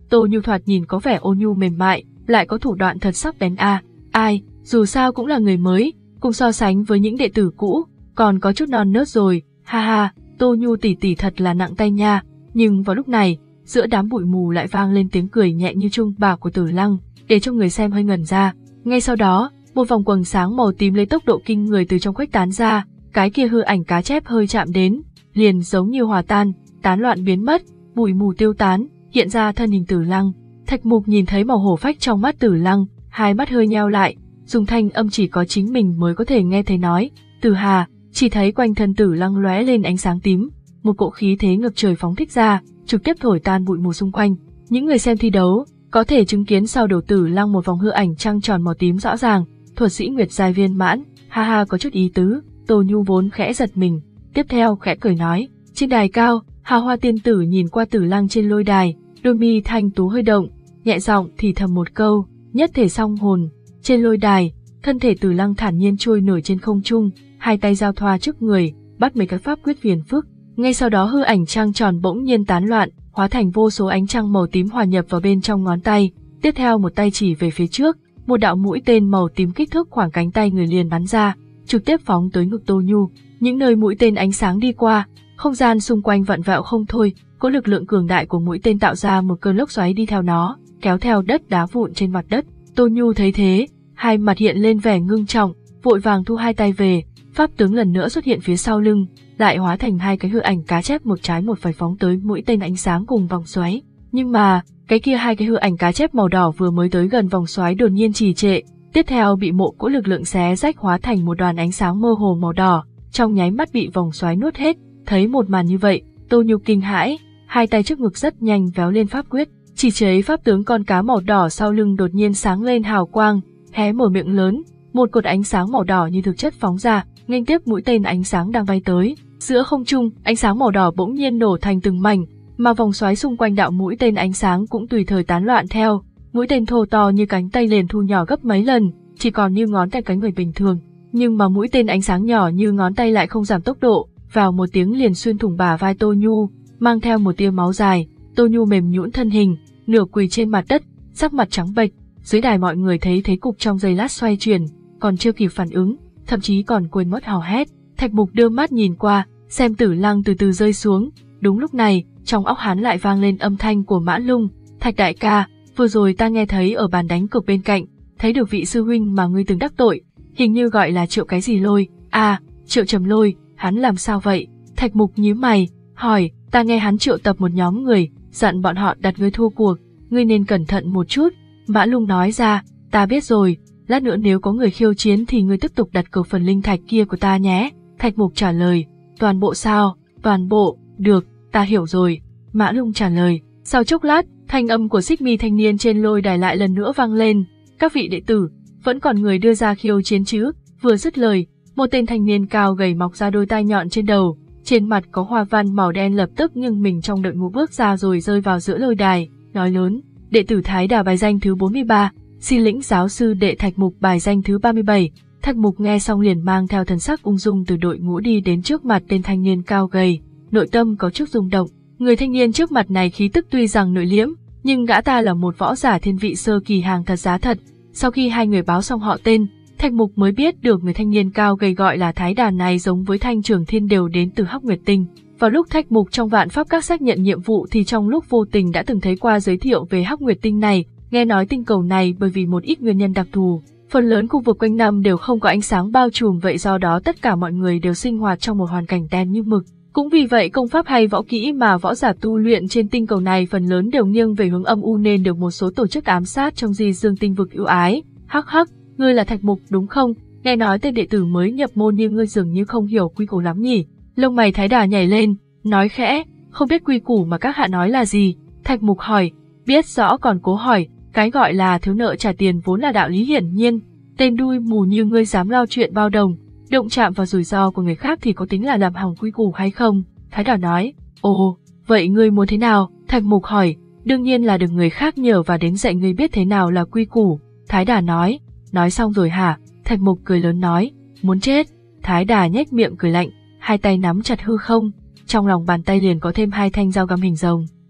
Tô Nhu thoạt nhìn có vẻ ôn nhu mềm mại, lại có thủ đoạn thật sắc bén a. À, ai, dù sao cũng là người mới, cùng so sánh với những đệ tử cũ, còn có chút non nớt rồi, ha ha, Tô Nhu tỷ tỷ thật là nặng tay nha. Nhưng vào lúc này, giữa đám bụi mù lại vang lên tiếng cười nhẹ như chuông bạc của Tử Lăng, để cho người xem hơi ngẩn ra. Ngay sau đó, một vòng quầng sáng màu tím lấy tốc độ kinh người từ trong khuếch tán ra, cái kia hư ảnh cá chép hơi chạm đến, liền giống như hòa tan, tán loạn biến mất, bụi mù tiêu tán, hiện ra thân hình Tử Lăng. Thạch Mục nhìn thấy màu hổ phách trong mắt Tử Lăng, hai mắt hơi nheo lại, dùng thanh âm chỉ có chính mình mới có thể nghe thấy nói, Tử Hà. Chỉ thấy quanh thân Tử Lăng lóe lên ánh sáng tím, một cỗ khí thế ngập trời phóng thích ra, trực tiếp thổi tan bụi mù xung quanh. Những người xem thi đấu có thể chứng kiến sau đầu Tử Lăng một vòng hư ảnh trăng tròn màu tím rõ ràng, thuật sĩ Nguyệt giai viên mãn, ha ha có chút ý tứ. Tô Nhu vốn khẽ giật mình, tiếp theo khẽ cười nói. Trên đài cao, Hà Hoa tiên tử nhìn qua Tử Lăng trên lôi đài, đôi mi thanh tú hơi động, nhẹ giọng thì thầm một câu, nhất thể song hồn. Trên lôi đài, thân thể Tử Lăng thản nhiên trôi nổi trên không trung, hai tay giao thoa trước người, bắt mấy cái pháp quyết phiền phức. Ngay sau đó hư ảnh trăng tròn bỗng nhiên tán loạn, hóa thành vô số ánh trăng màu tím hòa nhập vào bên trong ngón tay. Tiếp theo một tay chỉ về phía trước, một đạo mũi tên màu tím kích thước khoảng cánh tay người liền bắn ra, trực tiếp phóng tới ngực Tô Nhu. Những nơi mũi tên ánh sáng đi qua, không gian xung quanh vặn vẹo không thôi, có lực lượng cường đại của mũi tên tạo ra một cơn lốc xoáy đi theo nó, kéo theo đất đá vụn trên mặt đất. Tô Nhu thấy thế, hai mặt hiện lên vẻ ngưng trọng, vội vàng thu hai tay về. Pháp tướng lần nữa xuất hiện phía sau lưng, lại hóa thành hai cái hư ảnh cá chép một trái một phải phóng tới mũi tên ánh sáng cùng vòng xoáy. Nhưng mà, cái kia hai cái hư ảnh cá chép màu đỏ vừa mới tới gần vòng xoáy đột nhiên trì trệ, tiếp theo bị một cỗ lực lượng xé rách hóa thành một đoàn ánh sáng mơ hồ màu đỏ, trong nháy mắt bị vòng xoáy nuốt hết. Thấy một màn như vậy, Tô Nhu kinh hãi, hai tay trước ngực rất nhanh véo lên pháp quyết, chỉ chế pháp tướng con cá màu đỏ sau lưng đột nhiên sáng lên hào quang, hé mở miệng lớn, một cột ánh sáng màu đỏ như thực chất phóng ra, nghênh tiếp mũi tên ánh sáng đang bay tới. Giữa không trung, ánh sáng màu đỏ bỗng nhiên nổ thành từng mảnh, mà vòng xoáy xung quanh đạo mũi tên ánh sáng cũng tùy thời tán loạn theo. Mũi tên thô to như cánh tay liền thu nhỏ gấp mấy lần, chỉ còn như ngón tay cánh người bình thường. Nhưng mà mũi tên ánh sáng nhỏ như ngón tay lại không giảm tốc độ, vào một tiếng liền xuyên thủng bả vai Tô Nhu, mang theo một tia máu dài. Tô Nhu mềm nhũn thân hình, nửa quỳ trên mặt đất, sắc mặt trắng bệch. Dưới đài mọi người thấy thế cục trong giây lát xoay chuyển, còn chưa kịp phản ứng, thậm chí còn quên mất hò hét. Thạch Mục đưa mắt nhìn qua, xem Tử Lăng từ từ rơi xuống. Đúng lúc này, trong óc hắn lại vang lên âm thanh của Mã Lung. Thạch đại ca, vừa rồi ta nghe thấy ở bàn đánh cược bên cạnh, thấy được vị sư huynh mà ngươi từng đắc tội, hình như gọi là Triệu cái gì Lôi. À, Triệu Trầm Lôi, hắn làm sao vậy? Thạch Mục nhíu mày, hỏi, ta nghe hắn triệu tập một nhóm người, dặn bọn họ đặt ngươi thua cuộc, ngươi nên cẩn thận một chút. Mã Lung nói ra, ta biết rồi, lát nữa nếu có người khiêu chiến thì ngươi tiếp tục đặt cược phần linh thạch kia của ta nhé. Thạch Mục trả lời, toàn bộ sao? Toàn bộ, được, ta hiểu rồi. Mã Lung trả lời. Sau chốc lát, thanh âm của xích mi thanh niên trên lôi đài lại lần nữa vang lên. Các vị đệ tử, vẫn còn người đưa ra khiêu chiến chứ? Vừa dứt lời, một tên thanh niên cao gầy mọc ra đôi tai nhọn trên đầu, trên mặt có hoa văn màu đen lập tức nghiêng mình trong đội ngũ bước ra rồi rơi vào giữa lôi đài, nói lớn, đệ tử Thái Đà bài danh thứ bốn mươi ba, xin lĩnh giáo sư đệ Thạch Mục bài danh thứ ba mươi bảy. Thạch Mục nghe xong liền mang theo thần sắc ung dung từ đội ngũ đi đến trước mặt tên thanh niên cao gầy, nội tâm có chút rung động. Người thanh niên trước mặt này khí tức tuy rằng nội liễm, nhưng gã ta là một võ giả thiên vị sơ kỳ hàng thật giá thật. Sau khi hai người báo xong họ tên, Thạch Mục mới biết được người thanh niên cao gầy gọi là Thái Đà này giống với Thanh Trường Thiên đều đến từ Hắc Nguyệt Tinh. Vào lúc Thạch Mục trong Vạn Pháp Các xác nhận nhiệm vụ thì trong lúc vô tình đã từng thấy qua giới thiệu về Hắc Nguyệt Tinh này, nghe nói tinh cầu này bởi vì một ít nguyên nhân đặc thù, phần lớn khu vực quanh năm đều không có ánh sáng bao trùm, vậy do đó tất cả mọi người đều sinh hoạt trong một hoàn cảnh đen như mực. Cũng vì vậy công pháp hay võ kỹ mà võ giả tu luyện trên tinh cầu này phần lớn đều nghiêng về hướng âm u nên được một số tổ chức ám sát trong Di Dương Tinh vực ưu ái. Hắc hắc, ngươi là Thạch Mục đúng không? Nghe nói tên đệ tử mới nhập môn như ngươi dường như không hiểu quy củ lắm nhỉ? Lông mày Thái Đà nhảy lên, nói khẽ, không biết quy củ mà các hạ nói là gì? Thạch Mục hỏi, biết rõ còn cố hỏi, cái gọi là thiếu nợ trả tiền vốn là đạo lý hiển nhiên. Tên đuôi mù như ngươi dám lo chuyện bao đồng, động chạm vào rủi ro của người khác thì có tính là làm hỏng quy củ hay không? Thái Đà nói, ồ, vậy ngươi muốn thế nào? Thạch Mục hỏi, đương nhiên là được người khác nhờ và đến dạy ngươi biết thế nào là quy củ. Thái Đà nói, nói xong rồi hả? Thạch Mục cười lớn nói, muốn chết. Thái Đà nhếch miệng cười lạnh, hai tay nắm chặt hư không, trong lòng bàn tay liền có thêm hai thanh dao găm hình rồng.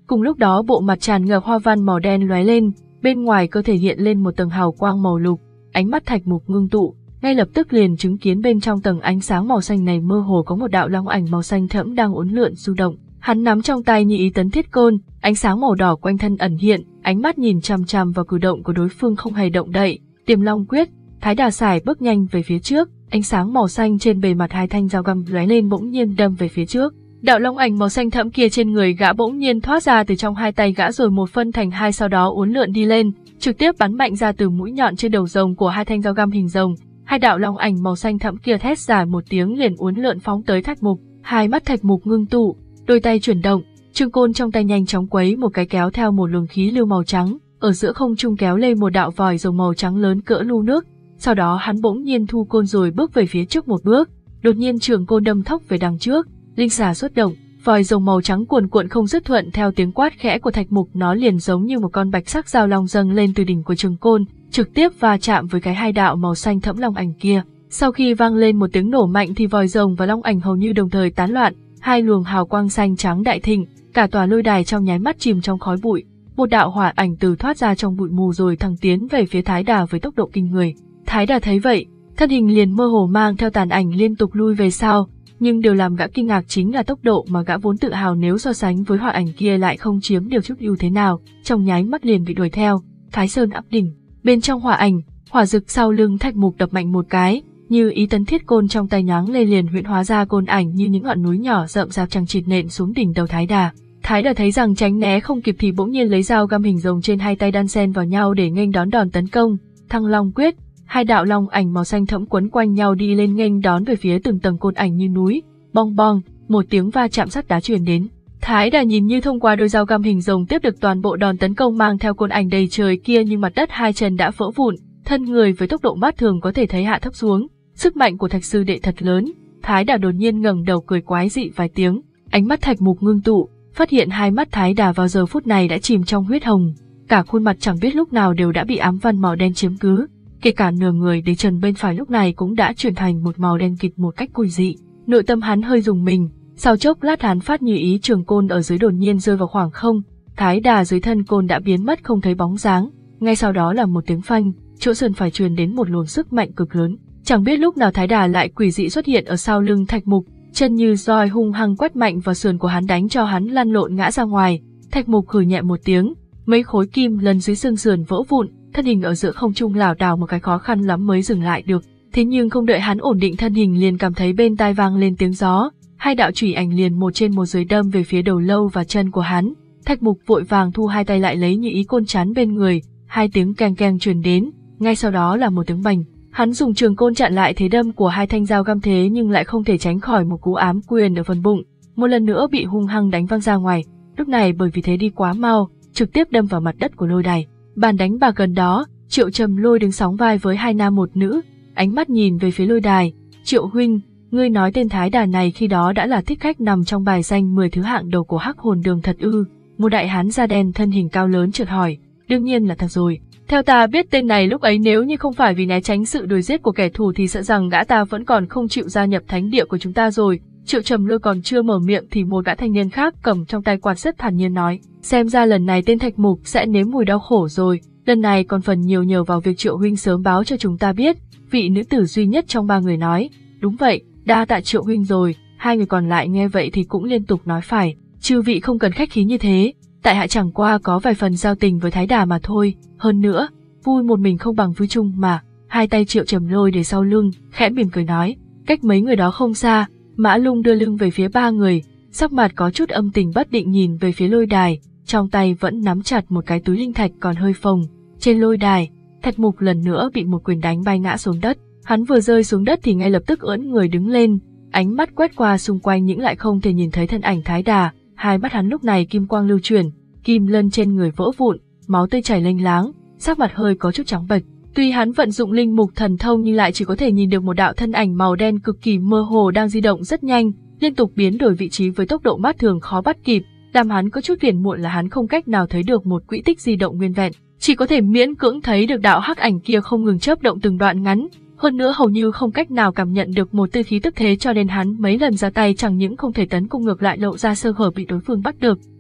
Cùng lúc đó bộ mặt tràn ngập hoa văn màu đen lóe lên, bên ngoài cơ thể hiện lên một tầng hào quang màu lục, ánh mắt Thạch Mục ngưng tụ, ngay lập tức liền chứng kiến bên trong tầng ánh sáng màu xanh này mơ hồ có một đạo long ảnh màu xanh thẫm đang uốn lượn du động. Hắn nắm trong tay như ý tấn thiết côn, ánh sáng màu đỏ quanh thân ẩn hiện, ánh mắt nhìn chằm chằm vào cử động của đối phương không hề động đậy. Tiềm Long quyết, Thái Đà xài bước nhanh về phía trước, ánh sáng màu xanh trên bề mặt hai thanh dao găm lóe lên bỗng nhiên đâm về phía trước. Đạo long ảnh màu xanh thẫm kia trên người gã bỗng nhiên thoát ra từ trong hai tay gã rồi một phân thành hai, sau đó uốn lượn đi lên, trực tiếp bắn mạnh ra từ mũi nhọn trên đầu rồng của hai thanh dao găm hình rồng. Hai đạo long ảnh màu xanh thẫm kia thét dài một tiếng liền uốn lượn phóng tới Thạch Mục. Hai mắt Thạch Mục ngưng tụ, đôi tay chuyển động, trường côn trong tay nhanh chóng quấy một cái kéo theo một luồng khí lưu màu trắng, ở giữa không trung kéo lên một đạo vòi rồng màu trắng lớn cỡ lu nước. Sau đó hắn bỗng nhiên thu côn rồi bước về phía trước một bước, đột nhiên trường côn đâm thốc về đằng trước, linh xà xuất động, vòi rồng màu trắng cuồn cuộn không dứt thuận theo tiếng quát khẽ của Thạch Mục, nó liền giống như một con bạch sắc dao long dâng lên từ đỉnh của trường côn, trực tiếp va chạm với cái hai đạo màu xanh thẫm long ảnh kia. Sau khi vang lên một tiếng nổ mạnh thì vòi rồng và long ảnh hầu như đồng thời tán loạn, hai luồng hào quang xanh trắng đại thịnh, cả tòa lôi đài trong nháy mắt chìm trong khói bụi. Một đạo hỏa ảnh từ thoát ra trong bụi mù rồi thẳng tiến về phía Thái Đà với tốc độ kinh người. Thái Đà thấy vậy, thân hình liền mơ hồ mang theo tàn ảnh liên tục lui về sau, nhưng điều làm gã kinh ngạc chính là tốc độ mà gã vốn tự hào nếu so sánh với hỏa ảnh kia lại không chiếm điều chút ưu thế nào, trong nháy mắt liền bị đuổi theo. Thái Sơn áp đỉnh, bên trong hỏa ảnh, hỏa dực sau lưng Thạch Mục đập mạnh một cái, như ý tấn thiết côn trong tay nhoáng lên liền huyễn hóa ra côn ảnh như những ngọn núi nhỏ rậm rạp chằng chịt nện xuống đỉnh đầu Thái Đà. Thái Đà thấy rằng tránh né không kịp thì bỗng nhiên lấy dao găm hình rồng trên hai tay đan xen vào nhau để nghênh đón đòn tấn công. Thăng Long quyết, hai đạo long ảnh màu xanh thẫm quấn quanh nhau đi lên nghênh đón về phía từng tầng côn ảnh như núi. Bong bong, một tiếng va chạm sắt đá truyền đến. Thái Đà nhìn như thông qua đôi dao găm hình rồng tiếp được toàn bộ đòn tấn công mang theo côn ảnh đầy trời kia, nhưng mặt đất hai chân đã vỡ vụn, thân người với tốc độ mắt thường có thể thấy hạ thấp xuống. Sức mạnh của Thạch sư đệ thật lớn. Thái Đà đột nhiên ngẩng đầu cười quái dị vài tiếng, ánh mắt Thạch Mục ngưng tụ, phát hiện hai mắt Thái Đà vào giờ phút này đã chìm trong huyết hồng, cả khuôn mặt chẳng biết lúc nào đều đã bị ám văn màu đen chiếm cứ, kể cả nửa người đế trần bên phải lúc này cũng đã chuyển thành một màu đen kịt một cách quỷ dị. Nội tâm hắn hơi rùng mình, sau chốc lát hắn phát như ý trường côn ở dưới đột nhiên rơi vào khoảng không, Thái Đà dưới thân côn đã biến mất không thấy bóng dáng, ngay sau đó là một tiếng phanh, chỗ sườn phải truyền đến một luồng sức mạnh cực lớn. Chẳng biết lúc nào Thái Đà lại quỷ dị xuất hiện ở sau lưng Thạch Mục, chân như roi hung hăng quét mạnh vào sườn của hắn đánh cho hắn lăn lộn ngã ra ngoài. Thạch Mục hừ nhẹ một tiếng, mấy khối kim lần dưới xương sườn vỡ vụn, thân hình ở giữa không trung lảo đảo một cái khó khăn lắm mới dừng lại được. Thế nhưng không đợi hắn ổn định thân hình liền cảm thấy bên tai vang lên tiếng gió, hai đạo chủy ảnh liền một trên một dưới đâm về phía đầu lâu và chân của hắn. Thạch Mục vội vàng thu hai tay lại lấy như ý côn chắn bên người, hai tiếng keng keng truyền đến, ngay sau đó là một tiếng bành. Hắn dùng trường côn chặn lại thế đâm của hai thanh dao găm thế nhưng lại không thể tránh khỏi một cú ám quyền ở phần bụng, một lần nữa bị hung hăng đánh văng ra ngoài. Lúc này bởi vì thế đi quá mau, trực tiếp đâm vào mặt đất của lôi đài. Bàn đánh bạc gần đó, Triệu Trầm Lôi đứng sóng vai với hai nam một nữ, ánh mắt nhìn về phía lôi đài. Triệu huynh, ngươi nói tên Thái Đà này khi đó đã là thích khách nằm trong bài danh mười thứ hạng đầu của Hắc Hồn Đường thật ư? Một đại hán da đen thân hình cao lớn chợt hỏi. Đương nhiên là thật rồi. Theo ta biết tên này lúc ấy nếu như không phải vì né tránh sự đuổi giết của kẻ thù thì sợ rằng gã ta vẫn còn không chịu gia nhập thánh địa của chúng ta rồi. Triệu Trầm Lôi còn chưa mở miệng thì một gã thanh niên khác cầm trong tay quạt rất thản nhiên nói. Xem ra lần này tên Thạch Mục sẽ nếm mùi đau khổ rồi. Lần này còn phần nhiều nhờ vào việc Triệu huynh sớm báo cho chúng ta biết. Vị nữ tử duy nhất trong ba người nói. Đúng vậy, đa tạ Triệu huynh rồi. Hai người còn lại nghe vậy thì cũng liên tục nói phải. Chư vị không cần khách khí như thế. Tại hạ chẳng qua có vài phần giao tình với Thái Đà mà thôi. Hơn nữa, vui một mình không bằng vui chung mà. Hai tay Triệu Trầm Lôi để sau lưng, khẽ mỉm cười nói. Cách mấy người đó không xa, Mã Lung đưa lưng về phía ba người, sắc mặt có chút âm tình bất định nhìn về phía lôi đài, trong tay vẫn nắm chặt một cái túi linh thạch còn hơi phồng. Trên lôi đài, Thạch Mục lần nữa bị một quyền đánh bay ngã xuống đất. Hắn vừa rơi xuống đất thì ngay lập tức ưỡn người đứng lên, ánh mắt quét qua xung quanh nhưng lại không thể nhìn thấy thân ảnh Thái Đà. Hai mắt hắn lúc này kim quang lưu chuyển, kim lân trên người vỡ vụn, máu tươi chảy lênh láng, sắc mặt hơi có chút trắng bệch. Tuy hắn vận dụng linh mục thần thông nhưng lại chỉ có thể nhìn được một đạo thân ảnh màu đen cực kỳ mơ hồ đang di động rất nhanh, liên tục biến đổi vị trí với tốc độ mắt thường khó bắt kịp, làm hắn có chút phiền muộn là hắn không cách nào thấy được một quỹ tích di động nguyên vẹn, chỉ có thể miễn cưỡng thấy được đạo hắc ảnh kia không ngừng chớp động từng đoạn ngắn, hơn nữa hầu như không cách nào cảm nhận được một tư khí tức thế cho nên hắn mấy lần ra tay chẳng những không thể tấn công ngược lại lộ ra sơ hở bị đối phương bắt được.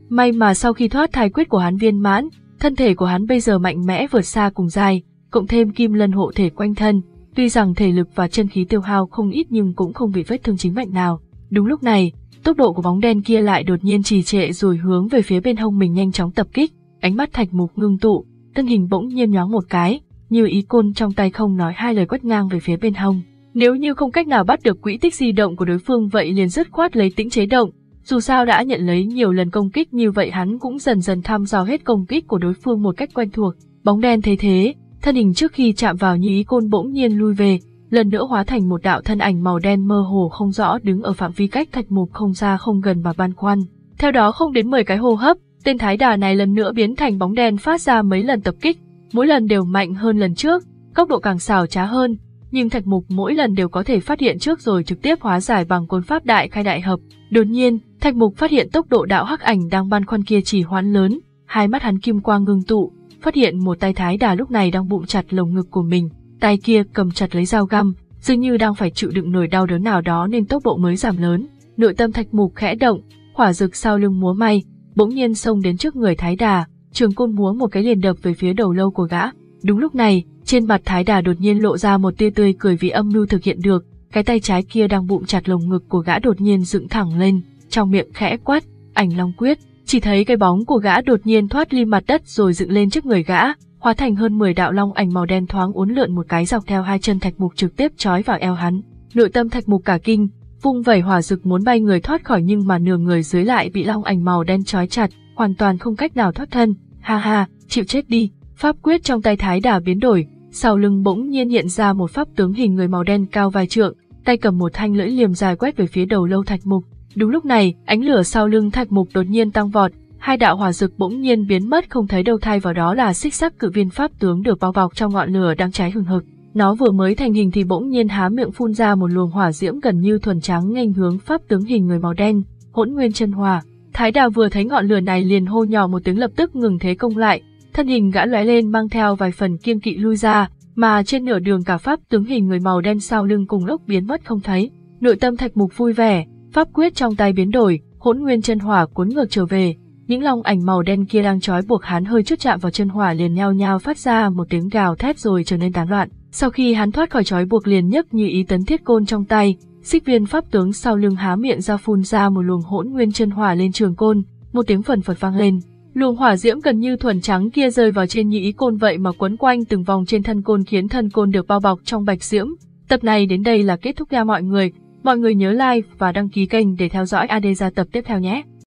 May mà sau khi thoát thai quyết của hắn viên mãn, thân thể của hắn bây giờ mạnh mẽ vượt xa cùng giai, cộng thêm kim lân hộ thể quanh thân, tuy rằng thể lực và chân khí tiêu hao không ít nhưng cũng không bị vết thương chính mạnh nào. Đúng lúc này, tốc độ của bóng đen kia lại đột nhiên trì trệ rồi hướng về phía bên hông mình nhanh chóng tập kích, ánh mắt Thạch Mục ngưng tụ, thân hình bỗng nhiên nhoáng một cái, như ý côn trong tay không nói hai lời quét ngang về phía bên hông. Nếu như không cách nào bắt được quỹ tích di động của đối phương vậy liền dứt khoát lấy tĩnh chế động, dù sao đã nhận lấy nhiều lần công kích như vậy hắn cũng dần dần thăm dò hết công kích của đối phương một cách quen thuộc. Bóng đen thấy thế, thân hình trước khi chạm vào như ý côn bỗng nhiên lui về, lần nữa hóa thành một đạo thân ảnh màu đen mơ hồ không rõ đứng ở phạm vi cách Thạch Mục không xa không gần mà băn khoăn. Theo đó không đến mười cái hô hấp, tên thái đà này lần nữa biến thành bóng đen phát ra mấy lần tập kích, mỗi lần đều mạnh hơn lần trước, tốc độ càng xảo trá hơn, nhưng Thạch Mục mỗi lần đều có thể phát hiện trước rồi trực tiếp hóa giải bằng côn pháp đại khai đại hợp. Đột nhiên, Thạch Mục phát hiện tốc độ đạo hắc ảnh đang băn khoăn kia chỉ hoãn lớn, hai mắt hắn kim quang ngưng tụ, phát hiện một tay thái đà lúc này đang bụng chặt lồng ngực của mình, tay kia cầm chặt lấy dao găm, dường như đang phải chịu đựng nỗi đau đớn nào đó nên tốc độ mới giảm lớn. Nội tâm Thạch Mục khẽ động, hỏa dực sau lưng múa may, bỗng nhiên xông đến trước người thái đà, trường côn múa một cái liền đập về phía đầu lâu của gã. Đúng lúc này, trên mặt thái đà đột nhiên lộ ra một tia tươi cười vì âm mưu thực hiện được, cái tay trái kia đang bụng chặt lồng ngực của gã đột nhiên dựng thẳng lên, trong miệng khẽ quát, Ảnh Long Quyết. Chỉ thấy cái bóng của gã đột nhiên thoát ly mặt đất rồi dựng lên trước người gã, hóa thành hơn mười đạo long ảnh màu đen thoáng uốn lượn một cái dọc theo hai chân Thạch Mục trực tiếp trói vào eo hắn. Nội tâm Thạch Mục cả kinh, vung vẩy hỏa dực muốn bay người thoát khỏi nhưng mà nửa người dưới lại bị long ảnh màu đen trói chặt, hoàn toàn không cách nào thoát thân. Ha ha, chịu chết đi. Pháp quyết trong tay thái đà biến đổi, sau lưng bỗng nhiên hiện ra một pháp tướng hình người màu đen cao vài trượng, tay cầm một thanh lưỡi liềm dài quét về phía đầu lâu Thạch Mục. Đúng lúc này, ánh lửa sau lưng Thạch Mục đột nhiên tăng vọt, hai đạo hỏa dực bỗng nhiên biến mất không thấy đâu, thay vào đó là xích sắc cự viên pháp tướng được bao bọc trong ngọn lửa đang cháy hừng hực. Nó vừa mới thành hình thì bỗng nhiên há miệng phun ra một luồng hỏa diễm gần như thuần trắng nghênh hướng pháp tướng hình người màu đen, Hỗn Nguyên Chân Hỏa. Thái đà vừa thấy ngọn lửa này liền hô nhỏ một tiếng lập tức ngừng thế công lại, thân hình gã lóe lên mang theo vài phần kiêng kỵ lui ra, mà trên nửa đường cả pháp tướng hình người màu đen sau lưng cùng lúc biến mất không thấy. Nội tâm Thạch Mục vui vẻ, pháp quyết trong tay biến đổi, Hỗn Nguyên Chân Hỏa cuốn ngược trở về, những long ảnh màu đen kia đang trói buộc hắn hơi chút chạm vào chân hỏa liền nhao nhao phát ra một tiếng gào thét rồi trở nên tán loạn. Sau khi hắn thoát khỏi trói buộc liền nhấc như ý tấn thiết côn trong tay, xích viên pháp tướng sau lưng há miệng ra phun ra một luồng Hỗn Nguyên Chân Hỏa lên trường côn, một tiếng phần phật vang lên. Luồng hỏa diễm gần như thuần trắng kia rơi vào trên như ý côn vậy mà quấn quanh từng vòng trên thân côn khiến thân côn được bao bọc trong bạch diễm. Tập này đến đây là kết thúc nha mọi người. Mọi người nhớ like và đăng ký kênh để theo dõi a đê gia tập tiếp theo nhé.